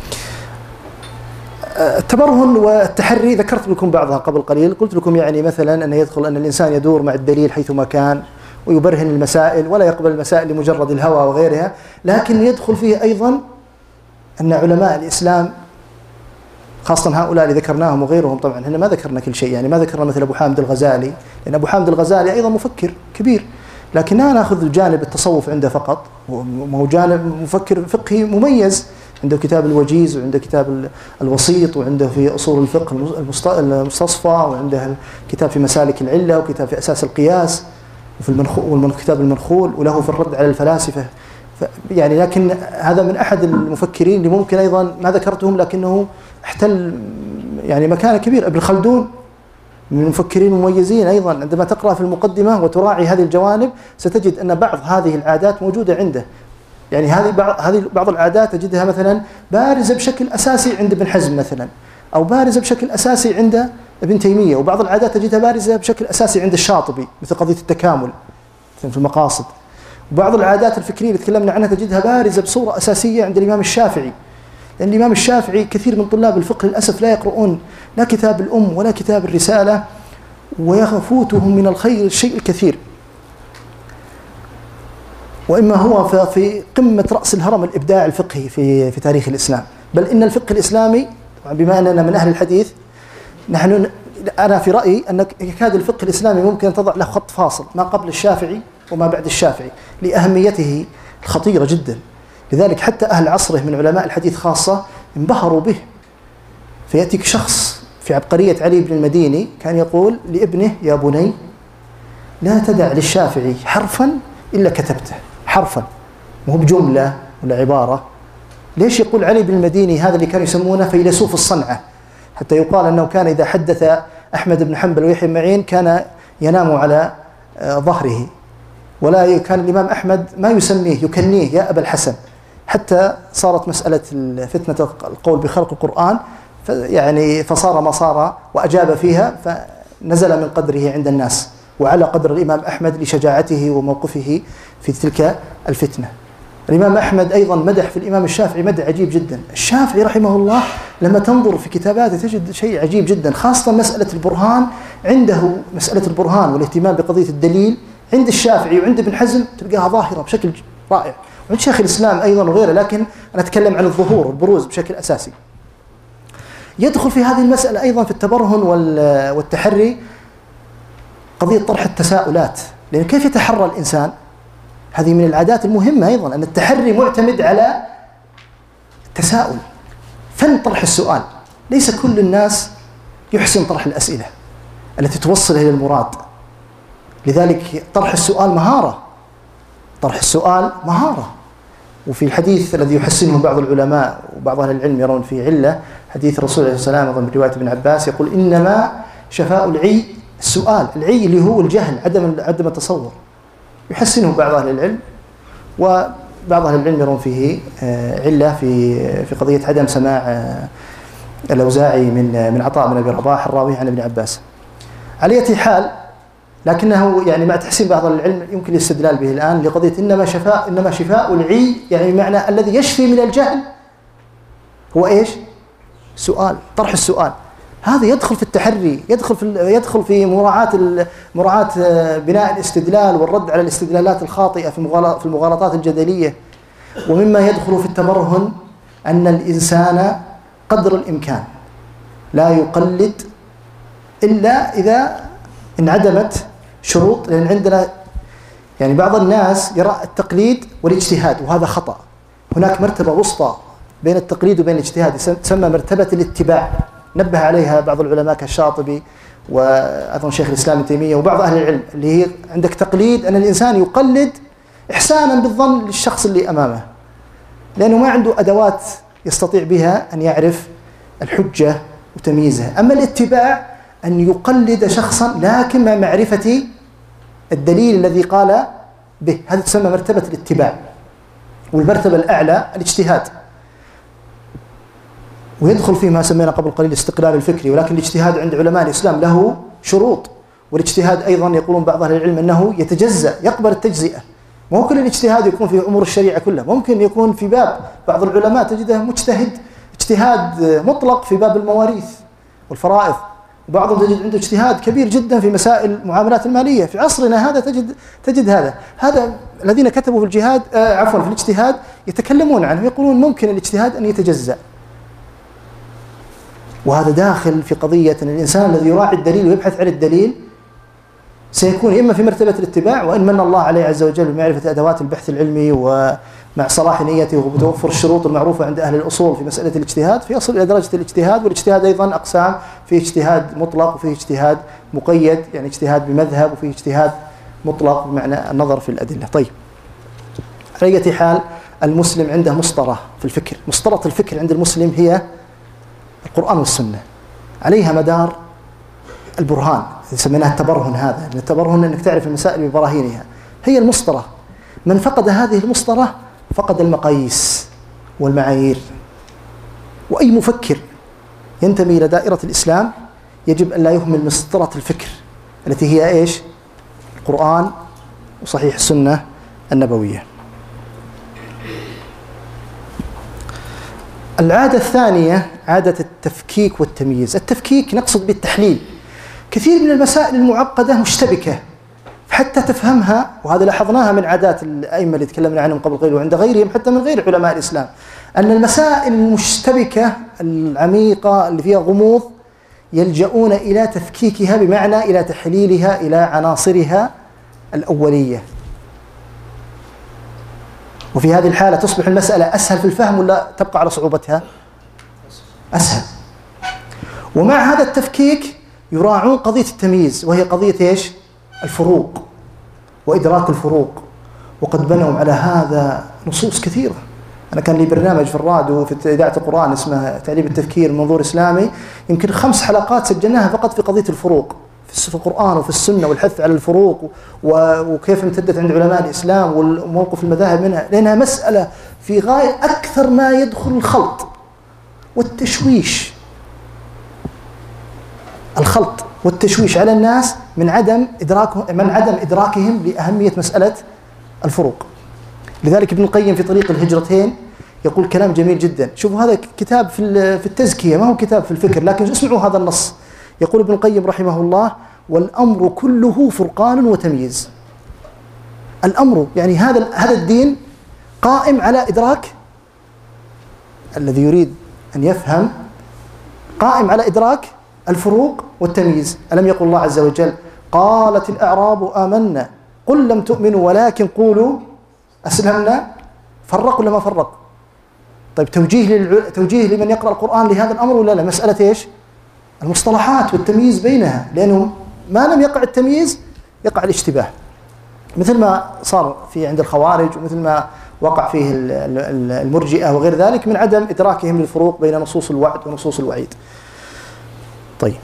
التبرهن والتحري ذكرت لكم بعضها قبل قليل، قلت لكم يعني مثلا أن يدخل أن الإنسان يدور مع الدليل حيثما كان ويبرهن المسائل ولا يقبل المسائل لمجرد الهوى وغيرها، لكن يدخل فيه أيضا أن علماء الإسلام خاصة هؤلاء اللي ذكرناهم وغيرهم، طبعا هنا ما ذكرنا كل شيء، يعني ما ذكرنا مثل أبو حامد الغزالي، لأن أبو حامد الغزالي أيضا مفكر كبير، لكن لا نأخذ جانب التصوف عنده فقط، وهو جانب مفكر فقهي مميز، عنده كتاب الوجيز وعنده كتاب الوسيط وعنده في أصول الفقه المستصفى، وعنده كتاب في مسالك العلة وكتاب في أساس القياس وفي المنخول وكتاب المنخول، وله في الرد على الفلاسفة يعني. لكن هذا من أحد المفكرين اللي ممكن أيضا ما ذكرتهم لكنه احتل يعني مكانة كبيرة. ابن خلدون من المفكرين المميزين أيضا، عندما تقرأ في المقدمة وتراعي هذه الجوانب ستجد أن بعض هذه العادات موجودة عنده، يعني هذه بعض هذه بعض العادات تجدها مثلا بارزة بشكل أساسي عند ابن حزم مثلا، أو بارزة بشكل أساسي عند ابن تيمية، وبعض العادات تجدها بارزة بشكل أساسي عند الشاطبي مثل قضية التكامل في المقاصد، وبعض العادات الفكرية اللي تكلمنا عنها تجدها بارزة بصورة أساسية عند الإمام الشافعي، لأن الإمام الشافعي كثير من طلاب الفقه للأسف لا يقرؤون لا كتاب الأم ولا كتاب الرسالة، ويفوتهم من الخير الشيء الكثير، وإما هو في قمة رأس الهرم الإبداع الفقهي في في تاريخ الإسلام. بل إن الفقه الإسلامي بما أننا من أهل الحديث، نحن أنا في رأيي أن يكاد الفقه الإسلامي ممكن أن تضع له خط فاصل ما قبل الشافعي وما بعد الشافعي لأهميته الخطيرة جدا. لذلك حتى أهل عصره من علماء الحديث خاصة انبهروا به. فيأتيك شخص في عبقرية علي بن المديني كان يقول لابنه: يا بني لا تدع للشافعي حرفا إلا كتبته، حرفا مو بجملة ولا عبارة. ليش يقول علي بن المديني هذا اللي كانوا يسمونه فيلسوف الصنعة؟ حتى يقال أنه كان إذا حدث أحمد بن حنبل ويحيى بن معين كان ينام على ظهره، ولا كان الإمام أحمد ما يسميه يكنيه يا أبا الحسن، حتى صارت مسألة فتنة القول بخلق القرآن يعني فصار ما صار، وأجاب فيها فنزل من قدره عند الناس وعلى قدر الإمام أحمد لشجاعته وموقفه في تلك الفتنة. الإمام أحمد أيضا مدح في الإمام الشافعي مدح عجيب جدا. الشافعي رحمه الله لما تنظر في كتاباته تجد شيء عجيب جدا، خاصة مسألة البرهان، عنده مسألة البرهان والاهتمام بقضية الدليل عند الشافعي وعند ابن حزم تلقاها ظاهرة بشكل رائع، وعند شيخ الإسلام أيضا وغيره، لكن أنا أتكلم عن الظهور البروز بشكل أساسي. يدخل في هذه المسألة أيضا في التبرهن والتحري قضية طرح التساؤلات، لأن كيف يتحرى الإنسان؟ هذه من العادات المهمة أيضا، أن التحري معتمد على التساؤل، فن طرح السؤال. ليس كل الناس يحسن طرح الأسئلة التي توصل إلى المراد، لذلك طرح السؤال مهارة، طرح السؤال مهارة. وفي الحديث الذي يحسنه بعض العلماء وبعض أهل العلم يرون فيه علة، حديث الرسول عليه الصلاة والسلام من رواية ابن عباس يقول: إنما شفاء العي السؤال. العي اللي هو الجهل، عدم عدم التصور. يحسنه بعض أهل العلم، وبعض أهل العلم يرون فيه علة في في قضية عدم سماع الأوزاعي من من عطاء بن أبي رباح الراوي عن ابن عباس. على أي حال، لكنه يعني مع تحسين بعض العلم يمكن الاستدلال به الآن لقضية إنما شفاء إنما شفاء العي، يعني بمعنى الذي يشفي من الجهل هو إيش؟ سؤال، طرح السؤال. هذا يدخل في التحري، يدخل في يدخل في مراعاة مراعاة بناء الاستدلال والرد على الاستدلالات الخاطئة في في المغالطات الجدلية. ومما يدخل في التبرهن أن الإنسان قدر الإمكان لا يقلد إلا إذا انعدمت شروط، لأن عندنا يعني بعض الناس يرى التقليد والاجتهاد، وهذا خطأ. هناك مرتبة وسطى بين التقليد وبين الاجتهاد تسمى مرتبة الاتباع، نبه عليها بعض العلماء كالشاطبي وأيضا شيخ الإسلام ابن تيمية وبعض أهل العلم، اللي هي عندك تقليد أن الإنسان يقلد إحسانا بالظن للشخص اللي أمامه، لأنه ما عنده أدوات يستطيع بها أن يعرف الحجة وتمييزها. أما الاتباع أن يقلد شخصا لكن مع معرفة الدليل الذي قال به، هذه تسمى مرتبة الاتباع. والمرتبة الأعلى الاجتهاد، ويدخل فيه ما سمينا قبل قليل الاستقلال الفكري، ولكن الاجتهاد عند علماء الإسلام له شروط. والاجتهاد أيضا يقولون بعض أهل العلم أنه يتجزأ، يقبل التجزئة. ما هو كل الاجتهاد يكون في أمور الشريعة كلها، ممكن يكون في باب، بعض العلماء تجده مجتهد اجتهاد مطلق في باب المواريث والفرائض، وبعضهم تجد عنده اجتهاد كبير جدا في مسائل المعاملات المالية. في عصرنا هذا تجد تجد هذا هذا الذين كتبوا في الجهاد آه عفوا في الاجتهاد يتكلمون عنه، يقولون ممكن الاجتهاد أن يتجزأ. وهذا داخل في قضية أن الإنسان الذي يراعي الدليل ويبحث عن الدليل سيكون إما في مرتبة الاتباع، وإن من الله عليه عز وجل بمعرفة أدوات البحث العلمي ومع صلاح نيته وبتوفر الشروط المعروفة عند أهل الأصول في مسألة الاجتهاد، فيصل إلى درجة الاجتهاد. والاجتهاد أيضا أقسام، في اجتهاد مطلق وفي اجتهاد مقيد، يعني اجتهاد بمذهب، وفي اجتهاد مطلق بمعنى النظر في الأدلة. طيب، على أي حال المسلم عنده مسطرة في الفكر. مسطرة الفكر عند المسلم هي القرآن والسنة، عليها مدار البرهان، سميناها التبرهن. هذا التبرهن أنك تعرف المسائل ببراهينها، هي المسطرة. من فقد هذه المسطرة فقد المقاييس والمعايير. وأي مفكر ينتمي إلى دائرة الإسلام يجب أن لا يهمل مسطرة الفكر التي هي إيش؟ القرآن وصحيح السنة النبوية. العادة الثانية عادة التفكيك والتمييز. التفكيك نقصد بالتحليل. كثير من المسائل المعقدة مشتبكة حتى تفهمها، وهذا لاحظناها من عادات الأئمة اللي تكلمنا عنهم قبل قليل وعند غيرهم حتى من غير علماء الإسلام، أن المسائل المشتبكة العميقة اللي فيها غموض يلجؤون إلى تفكيكها، بمعنى إلى تحليلها إلى عناصرها الأولية. وفي هذه الحالة تصبح المسألة أسهل في الفهم ولا تبقى على صعوبتها؟ أسهل. ومع هذا التفكيك يراعون قضية التمييز، وهي قضية إيش؟ الفروق وإدراك الفروق. وقد بنوا على هذا نصوص كثيرة. أنا كان لي برنامج في الراديو في إذاعة القرآن اسمه تعليم التفكير من منظور إسلامي، يمكن خمس حلقات سجلناها فقط في قضية الفروق في القرآن وفي السنة، والحث على الفروق وكيف امتدت عند علماء الإسلام وموقف المذاهب منها، لأنها مسألة في غاية أكثر ما يدخل الخلط والتشويش، الخلط والتشويش على الناس من عدم إدراكهم من عدم إدراكهم لأهمية مسألة الفروق. لذلك ابن القيم في طريق الهجرتين يقول كلام جميل جدا. شوفوا، هذا كتاب في في التزكية، ما هو كتاب في الفكر، لكن اسمعوا هذا النص. يقول ابن القيم رحمه الله: والأمر كله فرقان وتمييز. الأمر يعني هذا هذا الدين قائم على إدراك الذي يريد أن يفهم قائم على إدراك الفروق والتمييز. ألم يقل الله عز وجل قالت الأعراب آمنا قل لم تؤمنوا ولكن قولوا أسلمنا؟ فرق ولا ما فرق؟ طيب توجيه للع... توجيه لمن يقرأ القرآن لهذا الأمر ولا لا؟ مسألة إيش؟ المصطلحات والتمييز بينها، لأنه ما لم يقع التمييز يقع الاشتباه، مثل ما صار في عند الخوارج ومثل ما وقع فيه المرجئة وغير ذلك من عدم إدراكهم للفروق بين نصوص الوعد ونصوص الوعيد. طيب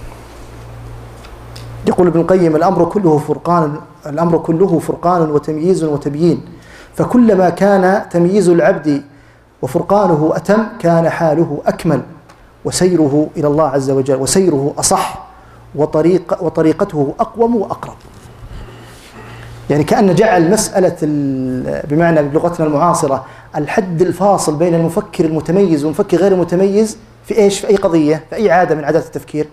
يقول ابن القيم الأمر كله فرقان الأمر كله فرقان وتمييز وتبيين، فكلما كان تمييز العبد وفرقانه أتم كان حاله أكمل وسيره إلى الله عز وجل وسيره أصح وطريق وطريقته أقوم وأقرب. يعني كأن جعل مسألة بمعنى بلغتنا المعاصرة الحد الفاصل بين المفكر المتميز والمفكر غير المتميز في إيش؟ في أي قضية؟ في أي عادة من عادات التفكير؟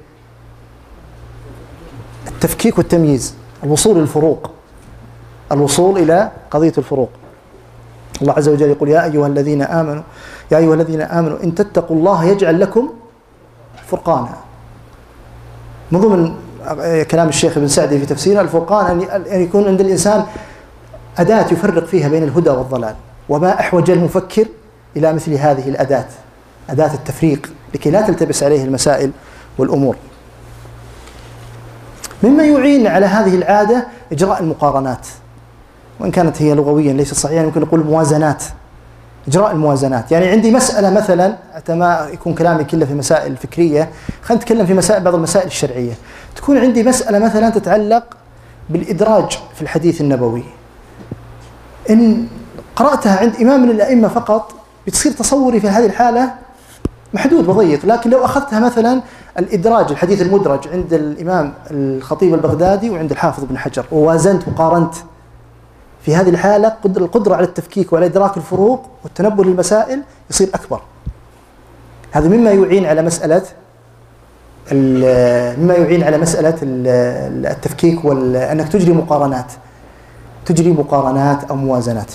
التفكيك والتمييز، الوصول للفروق، الوصول إلى قضية الفروق. الله عز وجل يقول يا أيها الذين آمنوا يا أيها الذين آمنوا إن تتقوا الله يجعل لكم فرقانا. من ضمن كلام الشيخ ابن سعدي في تفسيره الفرقان أن يكون عند الإنسان أداة يفرق فيها بين الهدى والضلال، وما أحوج المفكر إلى مثل هذه الأداة، أداة التفريق، لكي لا تلتبس عليه المسائل والأمور. مما يعين على هذه العادة إجراء المقارنات، وإن كانت هي لغويا ليست صحيحة يمكن نقول موازنات، إجراء الموازنات. يعني عندي مسألة مثلا، حتى ما يكون كلامي كله في مسائل فكرية، خلينا نتكلم في مسائل بعض المسائل الشرعية. تكون عندي مسألة مثلا تتعلق بالإدراج في الحديث النبوي، إن قرأتها عند إمام من الأئمة فقط بتصير تصوري في هذه الحالة محدود وضيق. لكن لو أخذتها مثلا الإدراج الحديث المدرج عند الإمام الخطيب البغدادي وعند الحافظ ابن حجر ووازنت وقارنت، في هذه الحالة القدرة على التفكيك وعلى إدراك الفروق والتنبه للمسائل يصير أكبر. هذا مما يعين على مسألة مما يعين على مسألة التفكيك وأنك تجري مقارنات تجري مقارنات أو موازنات.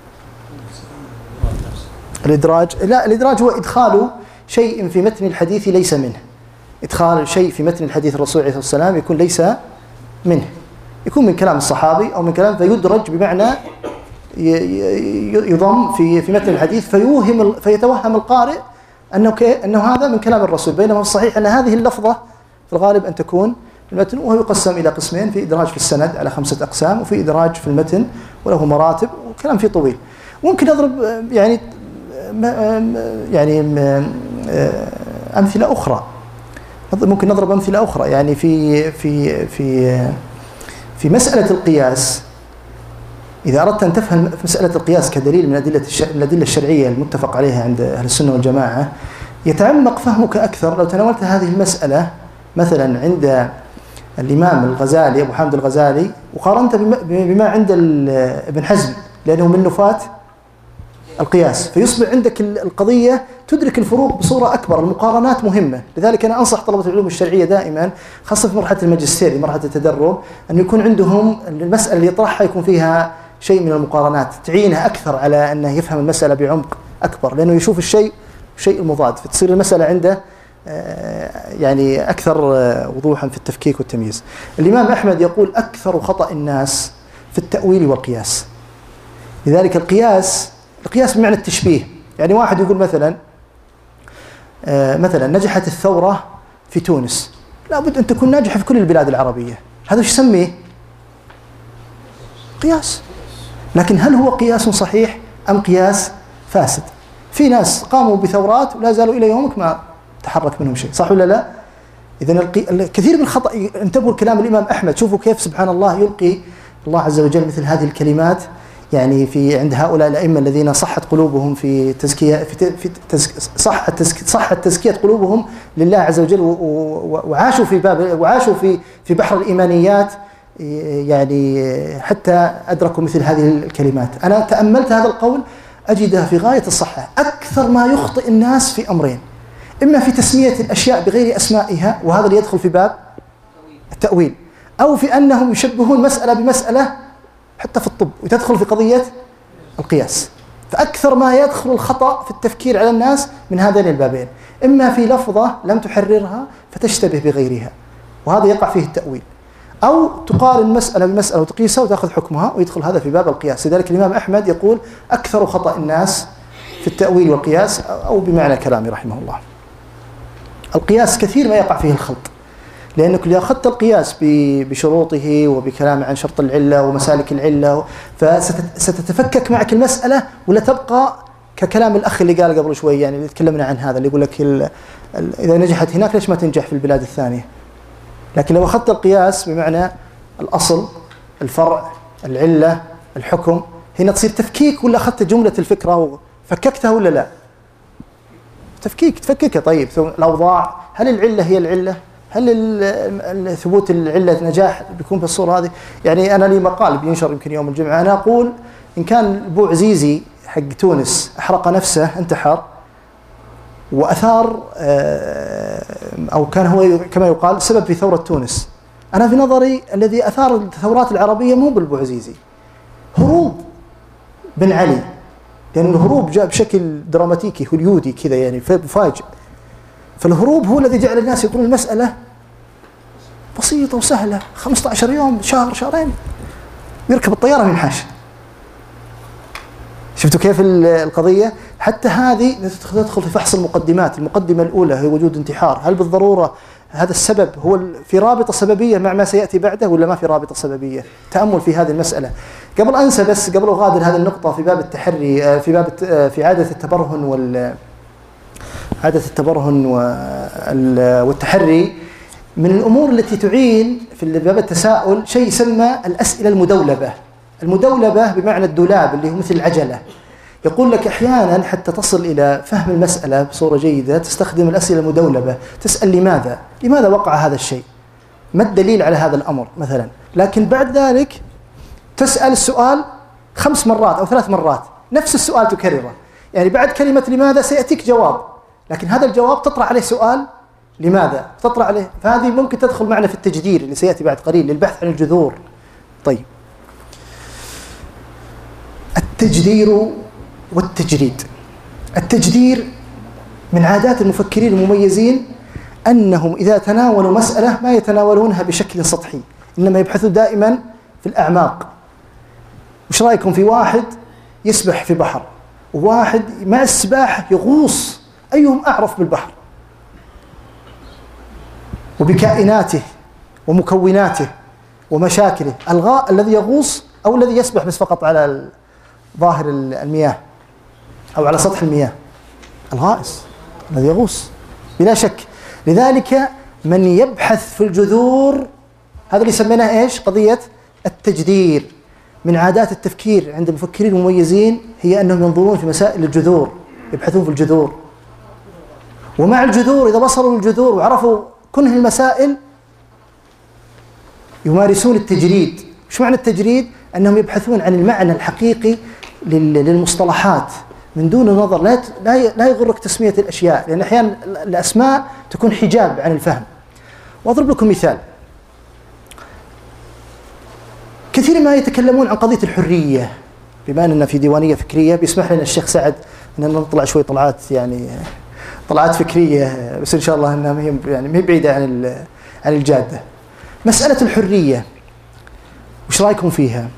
الإدراج لا الإدراج هو إدخال شيء في متن الحديث ليس منه، إدخال شيء في متن الحديث الرسول عليه الصلاة والسلام يكون ليس منه، يكون من كلام الصحابي أو من كلام فيدرج بمعنى يضم في في متن الحديث فيوهم فيتوهم القارئ أنه أنه هذا من كلام الرسول، بينما الصحيح أن هذه اللفظة في الغالب أن تكون في المتن. وهو يقسم إلى قسمين، في إدراج في السند على خمسة أقسام، وفي إدراج في المتن وله مراتب وكلام فيه طويل. ممكن نضرب يعني يعني أمثلة أخرى، ممكن نضرب أمثلة أخرى يعني في في في في مسألة القياس. إذا أردت أن تفهم مسألة القياس كدليل من أدلة الأدلة الشرعية المتفق عليها عند أهل السنة والجماعة، يتعمق فهمك أكثر لو تناولت هذه المسألة مثلا عند الإمام الغزالي أبو حامد الغزالي وقارنت بما عند ابن حزم، لأنه من نفاة القياس، فيصبح عندك القضية تدرك الفروق بصورة أكبر. المقارنات مهمة، لذلك أنا أنصح طلبة العلوم الشرعية دائما خاصة في مرحلة الماجستير مرحلة التدرب أن يكون عندهم المسألة اللي يطرحها يكون فيها شيء من المقارنات تعينه أكثر على أنه يفهم المسألة بعمق أكبر، لأنه يشوف الشيء شيء المضاد، فتصير المسألة عنده يعني أكثر وضوحا في التفكيك والتمييز. الإمام أحمد يقول أكثر خطأ الناس في التأويل والقياس. لذلك القياس القياس بمعنى التشبيه، يعني واحد يقول مثلا مثلا نجحت الثورة في تونس، لابد أن تكون ناجحة في كل البلاد العربية، هذا وش يسميه؟ قياس. لكن هل هو قياس صحيح أم قياس فاسد؟ في ناس قاموا بثورات ولا زالوا إلى يومك ما تحرك منهم شيء، صح ولا لا؟ إذن الكثير من الخطأ، انتبهوا لكلام الإمام أحمد، شوفوا كيف سبحان الله يلقي الله عز وجل مثل هذه الكلمات يعني في عند هؤلاء الأئمة الذين صحت قلوبهم في تزكية في في صحت صحت تزكية قلوبهم لله عز وجل، وعاشوا في باب وعاشوا في في بحر الإيمانيات، يعني حتى أدركوا مثل هذه الكلمات. أنا تأملت هذا القول أجدها في غاية الصحة. أكثر ما يخطئ الناس في أمرين، إما في تسمية الأشياء بغير أسمائها، وهذا اللي يدخل في باب التأويل، أو في أنهم يشبهون مسألة بمسألة حتى في الطب، وتدخل في قضية القياس. فأكثر ما يدخل الخطأ في التفكير على الناس من هذين البابين، إما في لفظة لم تحررها فتشتبه بغيرها وهذا يقع فيه التأويل، أو تقارن مسألة بمسألة وتقيسها وتأخذ حكمها ويدخل هذا في باب القياس. لذلك الإمام أحمد يقول أكثر خطأ الناس في التأويل والقياس، أو بمعنى كلامي رحمه الله. القياس كثير ما يقع فيه الخلط، لأنك إذا أخذت القياس بشروطه وبكلام عن شرط العلة ومسالك العلة فستتفكك معك المسألة ولا تبقى ككلام الأخ اللي قال قبل شوي، يعني اللي تكلمنا عن هذا، اللي يقول لك إذا نجحت هناك ليش ما تنجح في البلاد الثانية. لكن لو أخذت القياس بمعنى الأصل، الفرع، العلة، الحكم، هنا تصير تفكيك، ولا أخذت جملة الفكرة وفككتها ولا لا؟ تفكيك تفككها. طيب الأوضاع، هل العلة هي العلة؟ هل ثبوت العلة نجاح بيكون بالصورة هذه؟ يعني أنا لي مقال بينشر يمكن يوم الجمعة، أنا أقول إن كان بوعزيزي حق تونس أحرق نفسه، انتحر، وأثار أو كان هو كما يقال سبب في ثورة تونس، أنا في نظري الذي أثار الثورات العربية مو بالبوعزيزي، هروب بن علي، لأن الهروب جاء بشكل دراماتيكي هوليودي كذا يعني مفاجئ. فالهروب هو الذي جعل الناس يقولون المسألة بسيطة وسهلة، خمسة عشر يوم، شهر، شهرين يركب الطيارة وينحاش. شفتوا كيف القضية؟ حتى هذه تدخل في فحص المقدمات. المقدمة الأولى هي وجود انتحار، هل بالضرورة هذا السبب هو في رابطة سببية مع ما سيأتي بعده ولا ما في رابطة سببية؟ تأمل في هذه المسألة. قبل أنسى بس قبل أغادر هذه النقطة في باب التحري، في باب في عادة التبرهن وال عادة التبرهن والتحري، من الأمور التي تعين في باب التساؤل شيء يسمى الأسئلة المدولبة. المدولبة بمعنى الدولاب اللي هو مثل العجلة. يقول لك أحيانا حتى تصل إلى فهم المسألة بصورة جيدة تستخدم الأسئلة المدولبة، تسأل لماذا؟ لماذا وقع هذا الشيء؟ ما الدليل على هذا الأمر مثلا؟ لكن بعد ذلك تسأل السؤال خمس مرات أو ثلاث مرات، نفس السؤال تكرره، يعني بعد كلمة لماذا سيأتيك جواب، لكن هذا الجواب تطرح عليه سؤال لماذا؟ تطرح عليه، فهذه ممكن تدخل معنا في التجدير اللي سيأتي بعد قليل للبحث عن الجذور. طيب، التجدير والتجريد. التجدير من عادات المفكرين المميزين أنهم إذا تناولوا مسألة ما يتناولونها بشكل سطحي، إنما يبحثوا دائما في الأعماق. وش رأيكم في واحد يسبح في بحر وواحد مع السباحة يغوص، أيهم أعرف بالبحر وبكائناته ومكوناته ومشاكله؟ الغاء الذي يغوص أو الذي يسبح بس فقط على ظاهر المياه أو على سطح المياه؟ الغائص الذي يغوص بلا شك. لذلك من يبحث في الجذور هذا اللي سميناه إيش؟ قضية التجدير. من عادات التفكير عند المفكرين المميزين هي أنهم ينظرون في مسائل الجذور، يبحثون في الجذور، ومع الجذور إذا وصلوا للجذور وعرفوا كنه المسائل يمارسون التجريد. شو معنى التجريد؟ أنهم يبحثون عن المعنى الحقيقي للمصطلحات من دون نظر، لا لا يغرك تسمية الأشياء، لأن أحيانا الأسماء تكون حجاب عن الفهم. وأضرب لكم مثال. كثير ما يتكلمون عن قضية الحرية، بما أننا في ديوانية فكرية بيسمح لنا الشيخ سعد أن نطلع شوي طلعات، يعني طلعات فكرية، بس إن شاء الله أنها مهي يعني مهي بعيدة عن عن الجادة. مسألة الحرية وش رأيكم فيها؟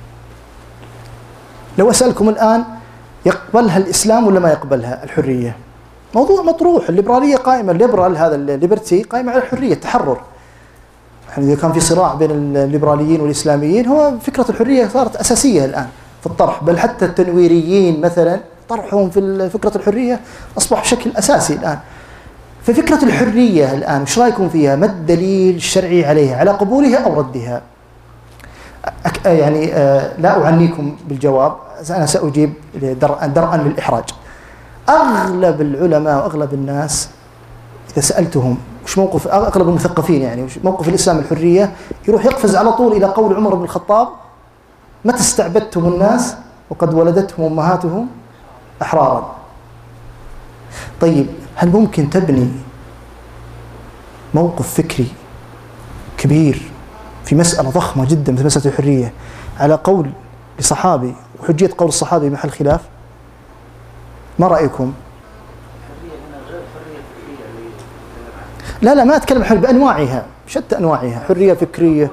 لو أسألكم الآن يقبلها الإسلام ولا ما يقبلها الحرية؟ موضوع مطروح. الليبرالية قائمة، الليبرال هذا الليبرتي قائمة على الحرية، التحرر. يعني إذا كان في صراع بين الليبراليين والإسلاميين، هو فكرة الحرية صارت أساسية الآن في الطرح، بل حتى التنويريين مثلا طرحهم في فكرة الحرية أصبح بشكل أساسي الآن. ففكرة الحرية الآن وش رأيكم فيها؟ ما الدليل الشرعي عليها، على قبولها أو ردها؟ يعني لا أعنيكم بالجواب، أنا سأجيب درءا للإحراج. أغلب العلماء وأغلب الناس إذا سألتهم وش موقف، أغلب المثقفين يعني وش موقف الإسلام الحرية، يروح يقفز على طول إلى قول عمر بن الخطاب: متى استعبدتم الناس وقد ولدتهم أمهاتهم أحرارا. طيب، هل ممكن تبني موقف فكري كبير في مسألة ضخمة جدا مثل مسألة الحرية على قول لصحابي وحجية قول الصحابي محل خلاف؟ ما رأيكم؟ لا لا ما أتكلم عن بأنواعها، شتى أنواعها، حرية فكرية.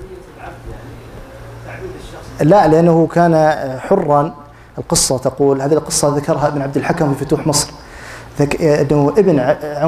لا لأنه كان حرا. القصة تقول، هذه القصة ذكرها ابن عبد الحكم في فتوح مصر، أنه ابن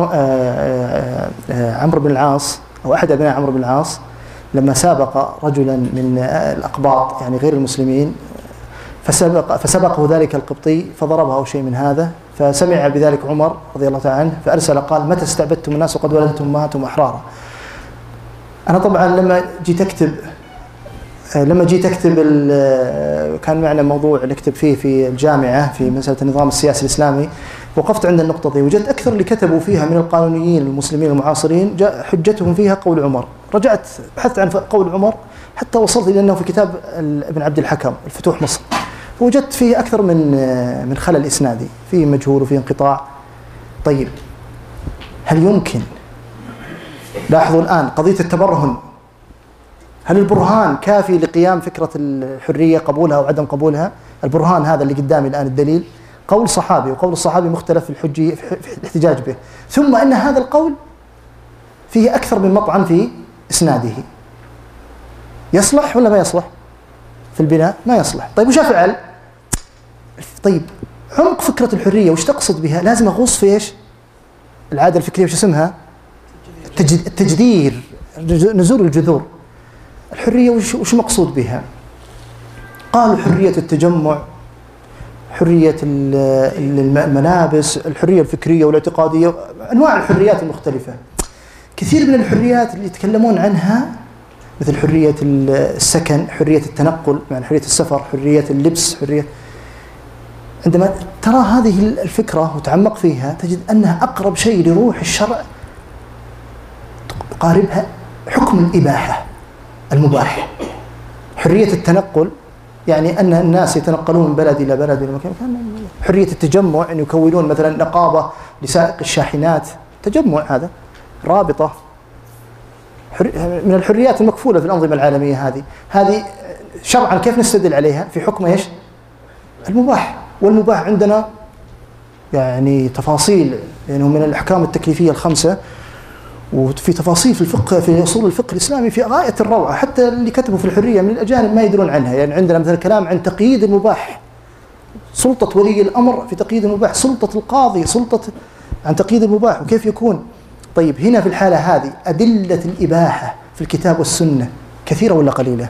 عمرو بن العاص أو أحد أبناء عمرو بن العاص لما سابق رجلا من الأقباط يعني غير المسلمين، فسبق فسبقه ذلك القبطي فضربه أو شيء من هذا، فسمع بذلك عمر رضي الله تعالى عنه فأرسل قال: متى استعبدتم الناس وقد ولدتم أمهاتهم أحرارا. أنا طبعا لما جيت أكتب لما جيت أكتب كان معنا موضوع نكتب فيه في الجامعة في مسألة النظام السياسي الإسلامي، وقفت عند النقطة دي وجدت أكثر اللي كتبوا فيها من القانونيين المسلمين المعاصرين جاء حجتهم فيها قول عمر. رجعت بحثت عن قول عمر حتى وصلت إلى أنه في كتاب ابن عبد الحكم الفتوح مصر، فوجدت فيه أكثر من من خلل إسنادي، فيه مجهول وفيه انقطاع. طيب هل يمكن، لاحظوا الآن قضية التبرهن، هل البرهان كافي لقيام فكرة الحرية قبولها أو عدم قبولها؟ البرهان هذا اللي قدامي الآن الدليل قول صحابي، وقول الصحابي مختلف في الحجية في الاحتجاج به، ثم أن هذا القول فيه أكثر من مطعن في إسناده. يصلح ولا ما يصلح في البناء؟ ما يصلح. طيب وش أفعل؟ طيب عمق فكرة الحرية وش تقصد بها؟ لازم أغوص في إيش؟ العادة الفكرية وش اسمها؟ التجدير، نزول الجذور. الحرية وش, وش مقصود بها؟ قالوا حرية التجمع، حرية الملابس، الحرية الفكرية والاعتقادية، أنواع الحريات المختلفة. كثير من الحريات اللي يتكلمون عنها مثل حرية السكن، حرية التنقل يعني حرية السفر، حرية اللبس، حرية، عندما ترى هذه الفكرة وتعمق فيها تجد أنها أقرب شيء لروح الشرع، تقاربها حكم الإباحة المباح. حرية التنقل يعني أن الناس يتنقلون من بلد إلى بلد إلى مكان. حرية التجمع أن يكونون مثلا نقابة لسائق الشاحنات، تجمع هذا رابطة، من الحريات المكفولة في الأنظمة العالمية. هذه هذه شرعا كيف نستدل عليها؟ في حكم إيش؟ المباح. والمباح عندنا يعني تفاصيل، لأنه يعني من الأحكام التكليفية الخمسة، وفي تفاصيل في الفقه في أصول الفقه الإسلامي في غاية الروعة، حتى اللي كتبوا في الحرية من الأجانب ما يدرون عنها. يعني عندنا مثلا كلام عن تقييد المباح، سلطة ولي الأمر في تقييد المباح، سلطة القاضي، سلطة عن تقييد المباح وكيف يكون. طيب هنا في الحالة هذه أدلة الإباحة في الكتاب والسنة كثيرة ولا قليلة؟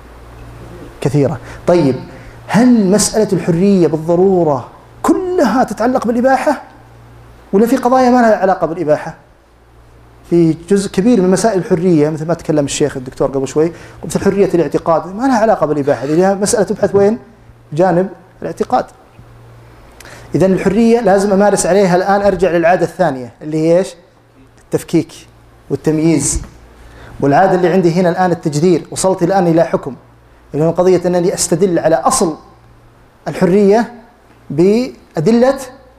كثيرة. طيب هل مسألة الحرية بالضرورة كلها تتعلق بالإباحة ولا في قضايا ما لها علاقة بالإباحة؟ في جزء كبير من مسائل الحرية مثل ما تكلم الشيخ الدكتور قبل شوي، مثل حرية الاعتقاد ما لها علاقة بالإباحة، لأنها مسألة تبحث وين؟ جانب الاعتقاد. إذن الحرية لازم أمارس عليها الآن، أرجع للعادة الثانية اللي هي إيش؟ التفكيك والتمييز. والعادة اللي عندي هنا الآن التجدير. وصلت الآن إلى حكم، اللي هو قضية أنني أستدل على أصل الحرية بأدلة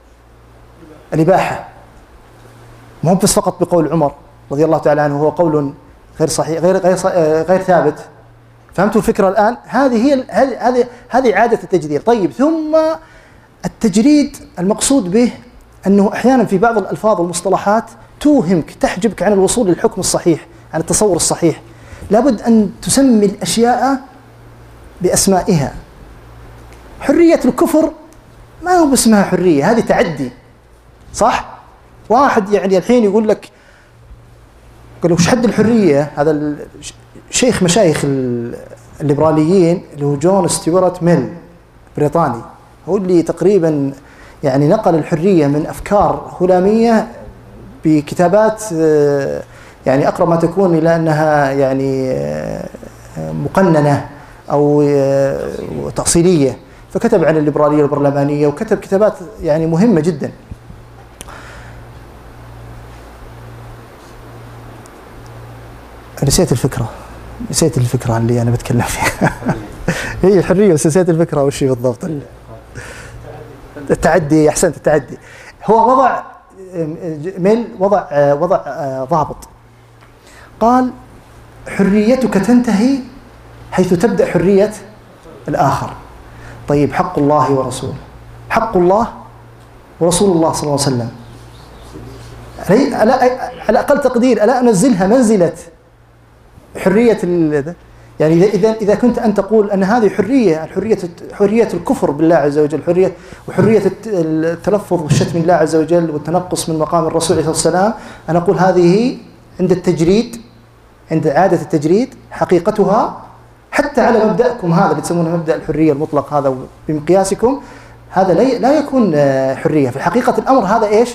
الإباحة، ما هو بس فقط بقول عمر رضي الله تعالى عنه، هو قول غير صحيح غير غير غير ثابت. فهمتوا الفكرة الآن؟ هذه هي هذه هذه عادة التجدير. طيب ثم التجريد المقصود به أنه أحيانا في بعض الألفاظ والمصطلحات توهمك، تحجبك عن الوصول للحكم الصحيح، عن التصور الصحيح. لابد أن تسمي الأشياء بأسمائها. حرية الكفر ما هو باسمها حرية، هذه تعدي، صح؟ واحد يعني الحين يقول لك، قال له وش حد الحرية؟ هذا الشيخ مشايخ الليبراليين اللي هو جون ستيوارت ميل بريطاني، هو اللي تقريبا يعني نقل الحرية من أفكار هلامية بكتابات يعني أقرب ما تكون إلى أنها يعني مقننة أو تأصيلية، فكتب عن الليبرالية البرلمانية وكتب كتابات يعني مهمة جدا. نسيت الفكرة نسيت الفكرة اللي أنا بتكلم فيها. هي الحرية بس نسيت الفكرة وش هي بالضبط. التعدي، أحسنت، التعدي. هو وضع ميل وضع وضع ضابط، قال حريتك تنتهي حيث تبدأ حرية الآخر. طيب حق الله ورسوله، حق الله ورسول الله صلى الله عليه وسلم. على أقل تقدير ألا أنزلها منزلة حرية يعني إذا إذا كنت أن تقول أن هذه حرية الحرية حرية الكفر بالله عز وجل، حرية وحرية التلفظ والشتم الله عز وجل والتنقص من مقام الرسول عليه الصلاة والسلام، أنا أقول هذه عند التجريد، عند عادة التجريد حقيقتها حتى على مبدأكم هذا اللي تسمونه مبدأ الحرية المطلق هذا بمقياسكم، هذا لا يكون حرية في حقيقة الأمر، هذا إيش؟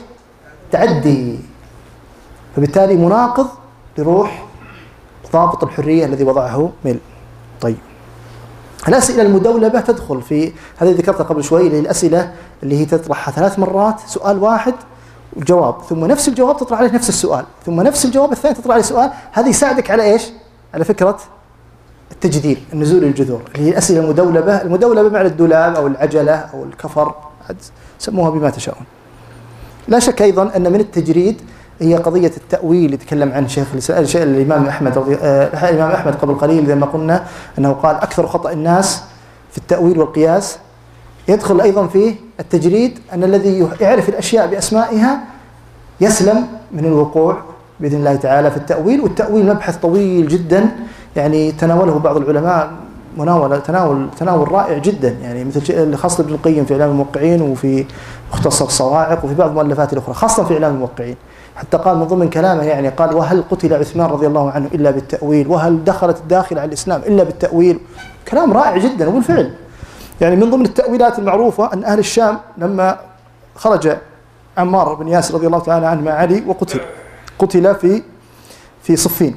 تعدي، فبالتالي مناقض لروح ضابط الحرية الذي وضعه ميل. طيب الأسئلة المدولبة تدخل في هذه ذكرتها قبل شوي، اللي الأسئلة اللي هي تطرحها ثلاث مرات سؤال واحد وجواب، ثم نفس الجواب تطرح عليه نفس السؤال، ثم نفس الجواب الثاني تطرح عليه سؤال، هذه يساعدك على إيش؟ على فكرة التجدير، النزول الجذور، اللي هي الأسئلة المدولبة. المدولبة معنى الدولاب أو العجلة أو الكفر، سموها بما تشاءون. لا شك أيضا أن من التجريد هي قضية التأويل، يتكلم عن شيخ الإمام أحمد رضي آه الإمام أحمد قبل قليل زي ما قلنا أنه قال أكثر خطأ الناس في التأويل والقياس. يدخل أيضا فيه التجريد أن الذي يعرف الأشياء بأسمائها يسلم من الوقوع بإذن الله تعالى في التأويل. والتأويل مبحث طويل جدا، يعني تناوله بعض العلماء مناولة تناول تناول رائع جدا، يعني مثل خاصة ابن القيم في إعلام الموقعين وفي مختصر الصواعق وفي بعض المؤلفات الأخرى، خاصة في إعلام الموقعين. حتى قال من ضمن كلامه يعني قال: وهل قتل عثمان رضي الله عنه إلا بالتأويل؟ وهل دخلت الداخل على الإسلام إلا بالتأويل؟ كلام رائع جدا. وبالفعل يعني من ضمن التأويلات المعروفة أن أهل الشام لما خرج عمار بن ياسر رضي الله تعالى عنه مع علي وقتل قتل في في صفين،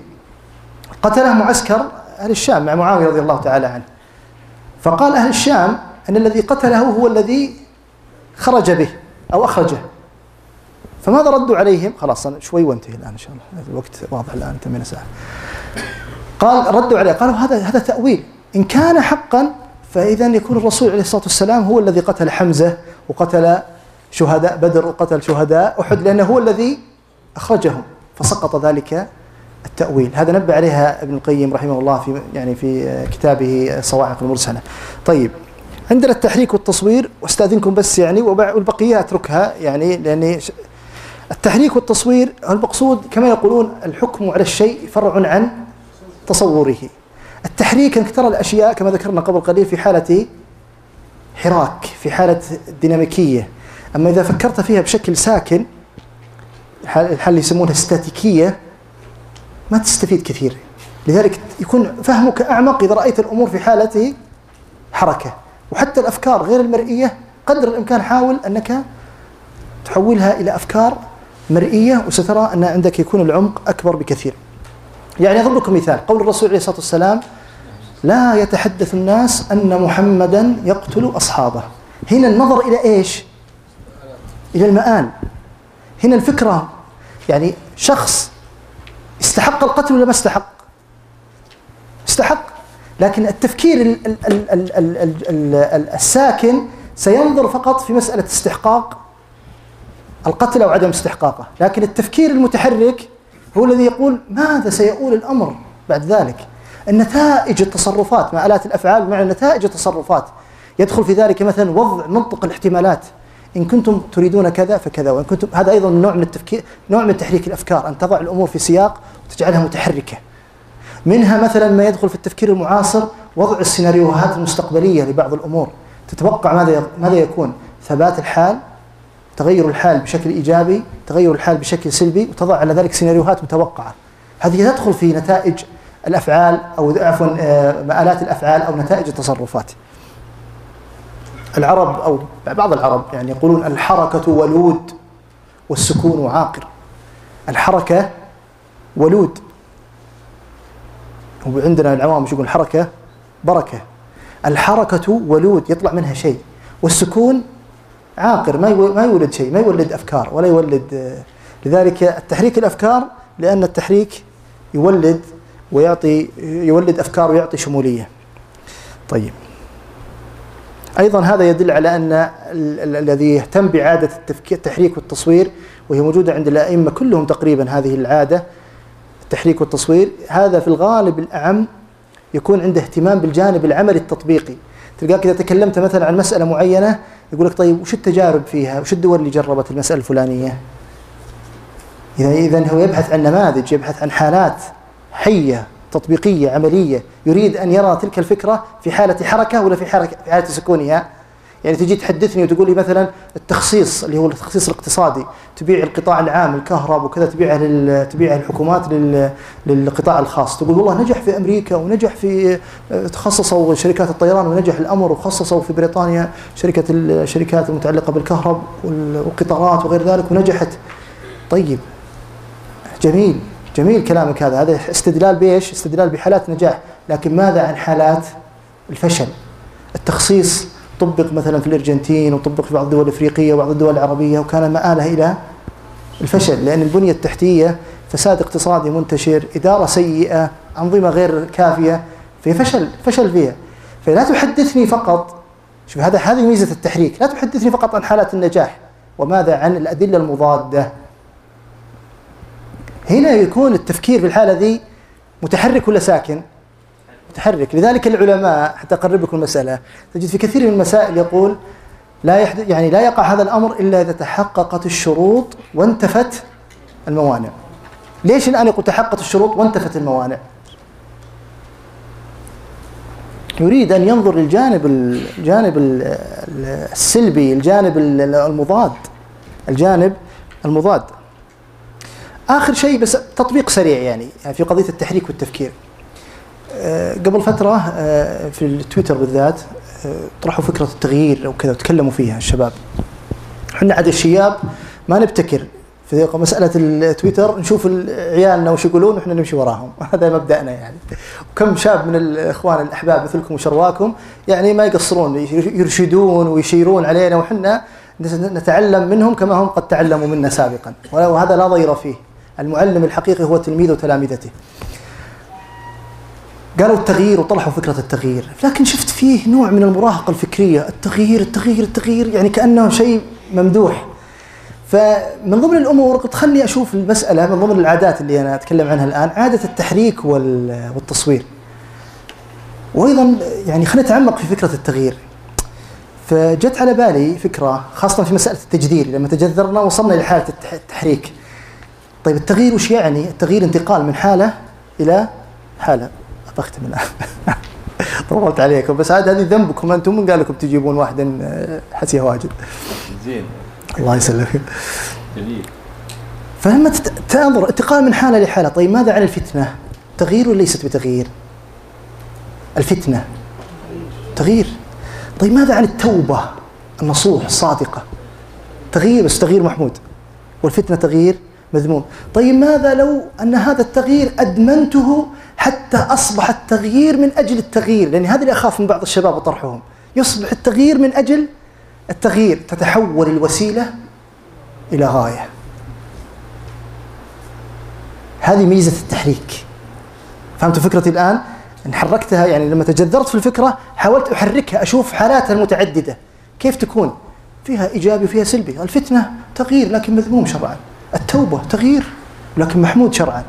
قتله معسكر أهل الشام مع معاوية رضي الله تعالى عنه، فقال أهل الشام أن الذي قتله هو الذي خرج به أو أخرجه. فماذا ردوا عليهم؟ خلاص أنا شوي وانتهي الآن إن شاء الله، الوقت واضح الآن تمنى ساعة. قال ردوا عليه قالوا هذا هذا تأويل، إن كان حقا فإذا يكون الرسول عليه الصلاة والسلام هو الذي قتل حمزة وقتل شهداء بدر وقتل شهداء أحد، لأنه هو الذي أخرجهم، فسقط ذلك التأويل. هذا نبه عليها ابن القيم رحمه الله في يعني في كتابه الصواعق المرسلة. طيب عندنا التحريك والتصوير، واستاذنكم بس يعني والبقية أتركها يعني، لأن التحريك والتصوير المقصود كما يقولون الحكم على الشيء فرع عن تصوره. التحريك انك ترى الأشياء كما ذكرنا قبل قليل في حالة حراك، في حالة ديناميكية. أما إذا فكرت فيها بشكل ساكن، الحالة اللي يسمونها استاتيكية، ما تستفيد كثير. لذلك يكون فهمك أعمق إذا رأيت الأمور في حالة حركة. وحتى الأفكار غير المرئية قدر الإمكان حاول أنك تحولها إلى أفكار مرئية، وسترى أن عندك يكون العمق أكبر بكثير. يعني أضرب لكم مثال قول الرسول عليه الصلاة والسلام: لا يتحدث الناس أن محمدا يقتل أصحابه. هنا النظر إلى إيش؟ إلى المآل. هنا الفكرة يعني شخص استحق القتل ولا ما استحق؟ استحق، لكن التفكير ال ال ال ال ال ال ال الساكن سينظر فقط في مسألة استحقاق القتل أو عدم استحقاقه، لكن التفكير المتحرك هو الذي يقول ماذا سيؤول الأمر بعد ذلك. النتائج التصرفات مع آلات الأفعال مع نتائج التصرفات، يدخل في ذلك مثلا وضع منطق الاحتمالات، إن كنتم تريدون كذا فكذا، وإن كنتم، هذا أيضا نوع من التفكير، نوع من تحريك الأفكار، أن تضع الأمور في سياق وتجعلها متحركة. منها مثلا ما يدخل في التفكير المعاصر وضع السيناريوهات المستقبلية لبعض الأمور، تتوقع ماذا ماذا يكون، ثبات الحال، تغير الحال بشكل إيجابي، تغير الحال بشكل سلبي، وتضع على ذلك سيناريوهات متوقعة. هذه تدخل في نتائج الأفعال أو عفوا مآلات الأفعال أو نتائج التصرفات. العرب أو بعض العرب يعني يقولون الحركة ولود والسكون عاقر. الحركة ولود، وعندنا العوام يقولون الحركة بركة. الحركة ولود يطلع منها شيء، والسكون عاقر ما ما يولد شيء، ما يولد أفكار ولا يولد. لذلك التحريك الأفكار، لأن التحريك يولد ويعطي يولد أفكار ويعطي شمولية. طيب أيضا هذا يدل على أن الذي يهتم بعادة التحريك والتصوير، وهي موجودة عند الأئمة كلهم تقريبا هذه العادة، التحريك والتصوير، هذا في الغالب الأعم يكون عنده اهتمام بالجانب العملي التطبيقي. تلقاك إذا تكلمت مثلا عن مسألة معينة يقول لك طيب وش التجارب فيها؟ وش الدول اللي جربت المسألة الفلانية؟ إذا إذا هو يبحث عن نماذج، يبحث عن حالات حية تطبيقية عملية، يريد أن يرى تلك الفكرة في حالة حركة ولا في حركة في حالة سكونها. يعني تجي تحدثني وتقول لي مثلا التخصيص اللي هو التخصيص الاقتصادي، تبيع القطاع العام الكهرباء وكذا تبيعها لل تبيعها الحكومات لل للقطاع الخاص، تقول والله نجح في امريكا ونجح في تخصصوا شركات الطيران ونجح الامر، وخصصوا في بريطانيا شركه الشركات المتعلقه بالكهرباء والقطارات وغير ذلك ونجحت. طيب جميل جميل كلامك هذا، هذا استدلال بايش؟ استدلال بحالات نجاح، لكن ماذا عن حالات الفشل؟ التخصيص طبق مثلا في الارجنتين وطبق في بعض الدول الافريقيه وبعض الدول العربيه وكان مآله الى الفشل، لان البنيه التحتيه فساد اقتصادي منتشر، اداره سيئه، انظمه غير كافيه، في فشل فشل فيها. فلا تحدثني فقط، شوف هذا هذه ميزه التحريك، لا تحدثني فقط عن حالات النجاح، وماذا عن الادله المضاده؟ هنا يكون التفكير في الحاله ذي متحرك ولا ساكن؟ متحرك. لذلك العلماء حتى أقرب لكم المسألة، تجد في كثير من المسائل يقول لا يحدث يعني لا يقع هذا الأمر إلا إذا تحققت الشروط وانتفت الموانع. ليش الآن يقول تحققت الشروط وانتفت الموانع؟ يريد أن ينظر للجانب الجانب السلبي، الجانب المضاد، الجانب المضاد. آخر شيء بس تطبيق سريع يعني في قضية التحريك والتفكير. قبل فترة في التويتر بالذات طرحوا فكرة التغيير أو كذا وتكلموا فيها الشباب. احنا عاد الشياب ما نبتكر في مسألة التويتر، نشوف عيالنا وش يقولون وإحنا نمشي وراهم، هذا مبدأنا يعني. وكم شاب من الإخوان الأحباب مثلكم وشرواكم يعني ما يقصرون، يرشدون ويشيرون علينا وحنا نتعلم منهم كما هم قد تعلموا منا سابقا، وهذا لا ضير فيه. المعلم الحقيقي هو تلميذ وتلامذته. قالوا التغيير وطرحوا فكرة التغيير، لكن شفت فيه نوع من المراهقة الفكرية، التغيير التغيير التغيير يعني كأنه شيء ممدوح. فمن ضمن الأمور قلت خلني أشوف المسألة من ضمن العادات اللي أنا أتكلم عنها الآن، عادة التحريك والتصوير. وأيضا يعني خلينا نتعمق في فكرة التغيير. فجت على بالي فكرة خاصة في مسألة التجذير، لما تجذرنا وصلنا لحالة التحريك. طيب التغيير وش يعني؟ التغيير انتقال من حالة إلى حالة. أختم الآن طولت عليكم، بس هذه هذه ذنبكم أنتم، من قال لكم تجيبون واحد حسيه واجد. زين الله يسلمك. جميل. فلما تنظر انتقال من حالة لحالة، طيب ماذا عن الفتنة؟ تغيير ولا ليست بتغيير؟ الفتنة تغيير. طيب ماذا عن التوبة النصوح الصادقة؟ تغيير بس تغيير محمود، والفتنة تغيير مذموم. طيب ماذا لو أن هذا التغيير أدمنته حتى أصبح التغيير من أجل التغيير؟ لأن هذا اللي أخاف من بعض الشباب وطرحهم، يصبح التغيير من أجل التغيير، تتحول الوسيلة إلى غاية. هذه ميزة التحريك. فهمتوا فكرتي الآن؟ إن حركتها يعني لما تجذرت في الفكرة حاولت أحركها، أشوف حالاتها المتعددة كيف تكون، فيها إيجابي وفيها سلبي. الفتنة تغيير لكن مذموم شرعا، التوبة تغيير لكن محمود شرعا.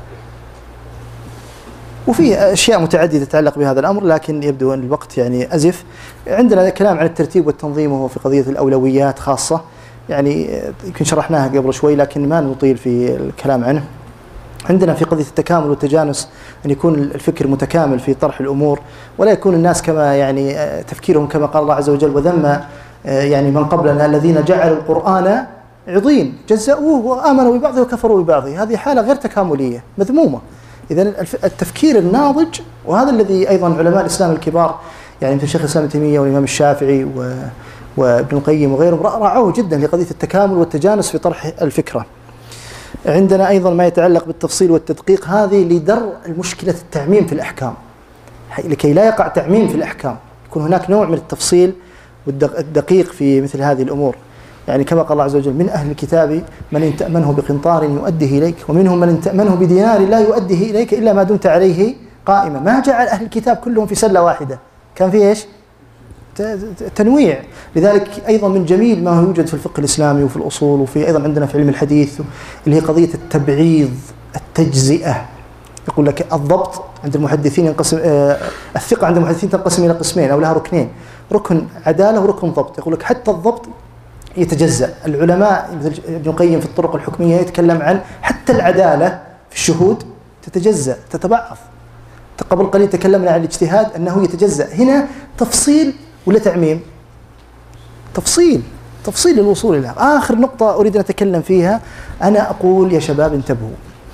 وفي أشياء متعددة تتعلق بهذا الأمر، لكن يبدو أن الوقت يعني أزف. عندنا كلام عن الترتيب والتنظيم وهو في قضية الأولويات خاصة، يعني يمكن شرحناها قبل شوي لكن ما نطيل في الكلام عنه. عندنا في قضية التكامل والتجانس أن يكون الفكر متكامل في طرح الأمور، ولا يكون الناس كما يعني تفكيرهم كما قال الله عز وجل وذم يعني من قبلنا الذين جعلوا القرآن عضين جزأوه وآمنوا ببعضه وكفروا ببعضه. هذه حالة غير تكاملية مذمومة. إذا التفكير الناضج، وهذا الذي أيضا علماء الإسلام الكبار يعني مثل شيخ الإسلام ابن تيمية والإمام الشافعي وابن القيم وغيرهم راعوه جدا لقضية التكامل والتجانس في طرح الفكرة. عندنا أيضا ما يتعلق بالتفصيل والتدقيق، هذه لدرء المشكلة التعميم في الأحكام، لكي لا يقع تعميم في الأحكام، يكون هناك نوع من التفصيل والدقيق في مثل هذه الأمور. يعني كما قال الله عز وجل من أهل الكتاب من إن تأمنه بقنطار يؤديه إليك ومنهم من إن تأمنه بدينار لا يؤديه إليك إلا ما دمت عليه قائما. ما جعل أهل الكتاب كلهم في سلة واحدة، كان في إيش؟ تنويع. لذلك أيضا من جميل ما يوجد في الفقه الإسلامي وفي الأصول، وفي أيضا عندنا في علم الحديث اللي هي قضية التبعيض، التجزئة. يقول لك الضبط عند المحدثين ينقسم، آه الثقة عند المحدثين تنقسم إلى قسمين أو لها ركنين، ركن عدالة وركن ضبط. يقول لك حتى الضبط يتجزأ. العلماء مثل ابن القيم في الطرق الحكمية يتكلم عن حتى العدالة في الشهود تتجزأ تتبعض. قبل قليل تكلمنا عن الاجتهاد أنه يتجزأ. هنا تفصيل ولا تعميم؟ تفصيل، تفصيل للوصول إلى آخر نقطة أريد أن أتكلم فيها. أنا أقول يا شباب انتبهوا.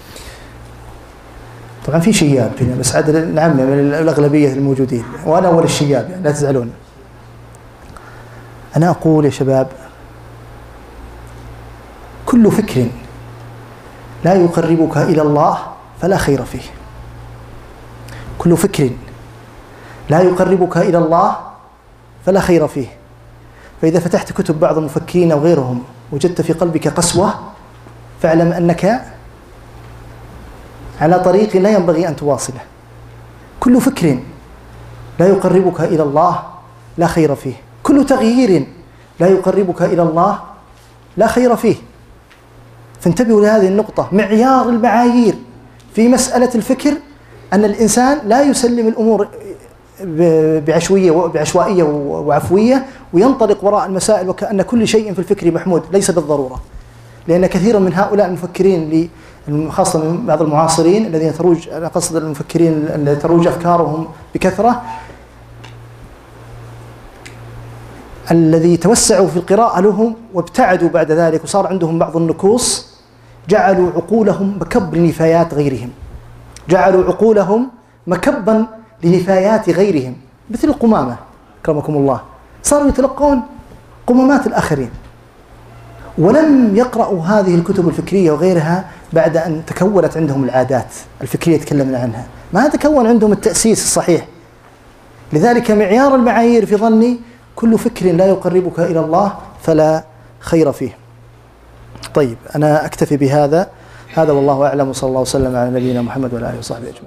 طبعا في شياب هنا بس عاد نعم من الأغلبية الموجودين وأنا أول الشياب يعني لا تزعلون. أنا أقول يا شباب كل فكر لا يقربك إلى الله فلا خير فيه. كل فكر لا يقربك إلى الله فلا خير فيه. فإذا فتحت كتب بعض المفكرين أو غيرهم وجدت في قلبك قسوة فاعلم أنك على طريق لا ينبغي أن تواصله. كل فكر لا يقربك إلى الله لا خير فيه. كل تغيير لا يقربك إلى الله لا خير فيه. فانتبهوا لهذه النقطة. معيار المعايير في مسألة الفكر أن الإنسان لا يسلم الأمور بعشوية بعشوائية وعفوية وينطلق وراء المسائل وكأن كل شيء في الفكر محمود. ليس بالضرورة، لأن كثيرا من هؤلاء المفكرين خاصة من بعض المعاصرين الذين تروج، أنا قصد المفكرين الذين تروج أفكارهم بكثرة، الذي توسعوا في القراءة لهم وابتعدوا بعد ذلك وصار عندهم بعض النكوص، جعلوا عقولهم مكب لنفايات غيرهم. جعلوا عقولهم مكبا لنفايات غيرهم، مثل القمامة أكرمكم الله، صاروا يتلقون قمامات الآخرين، ولم يقرأوا هذه الكتب الفكرية وغيرها بعد أن تكونت عندهم العادات الفكرية تكلمنا عنها، ما تكون عندهم التأسيس الصحيح. لذلك معيار المعايير في ظني كل فكر لا يقربك إلى الله فلا خير فيه. طيب أنا أكتفي بهذا، هذا والله أعلم، وصلى الله وسلم على نبينا محمد وعلى آله وصحبه أجمعين.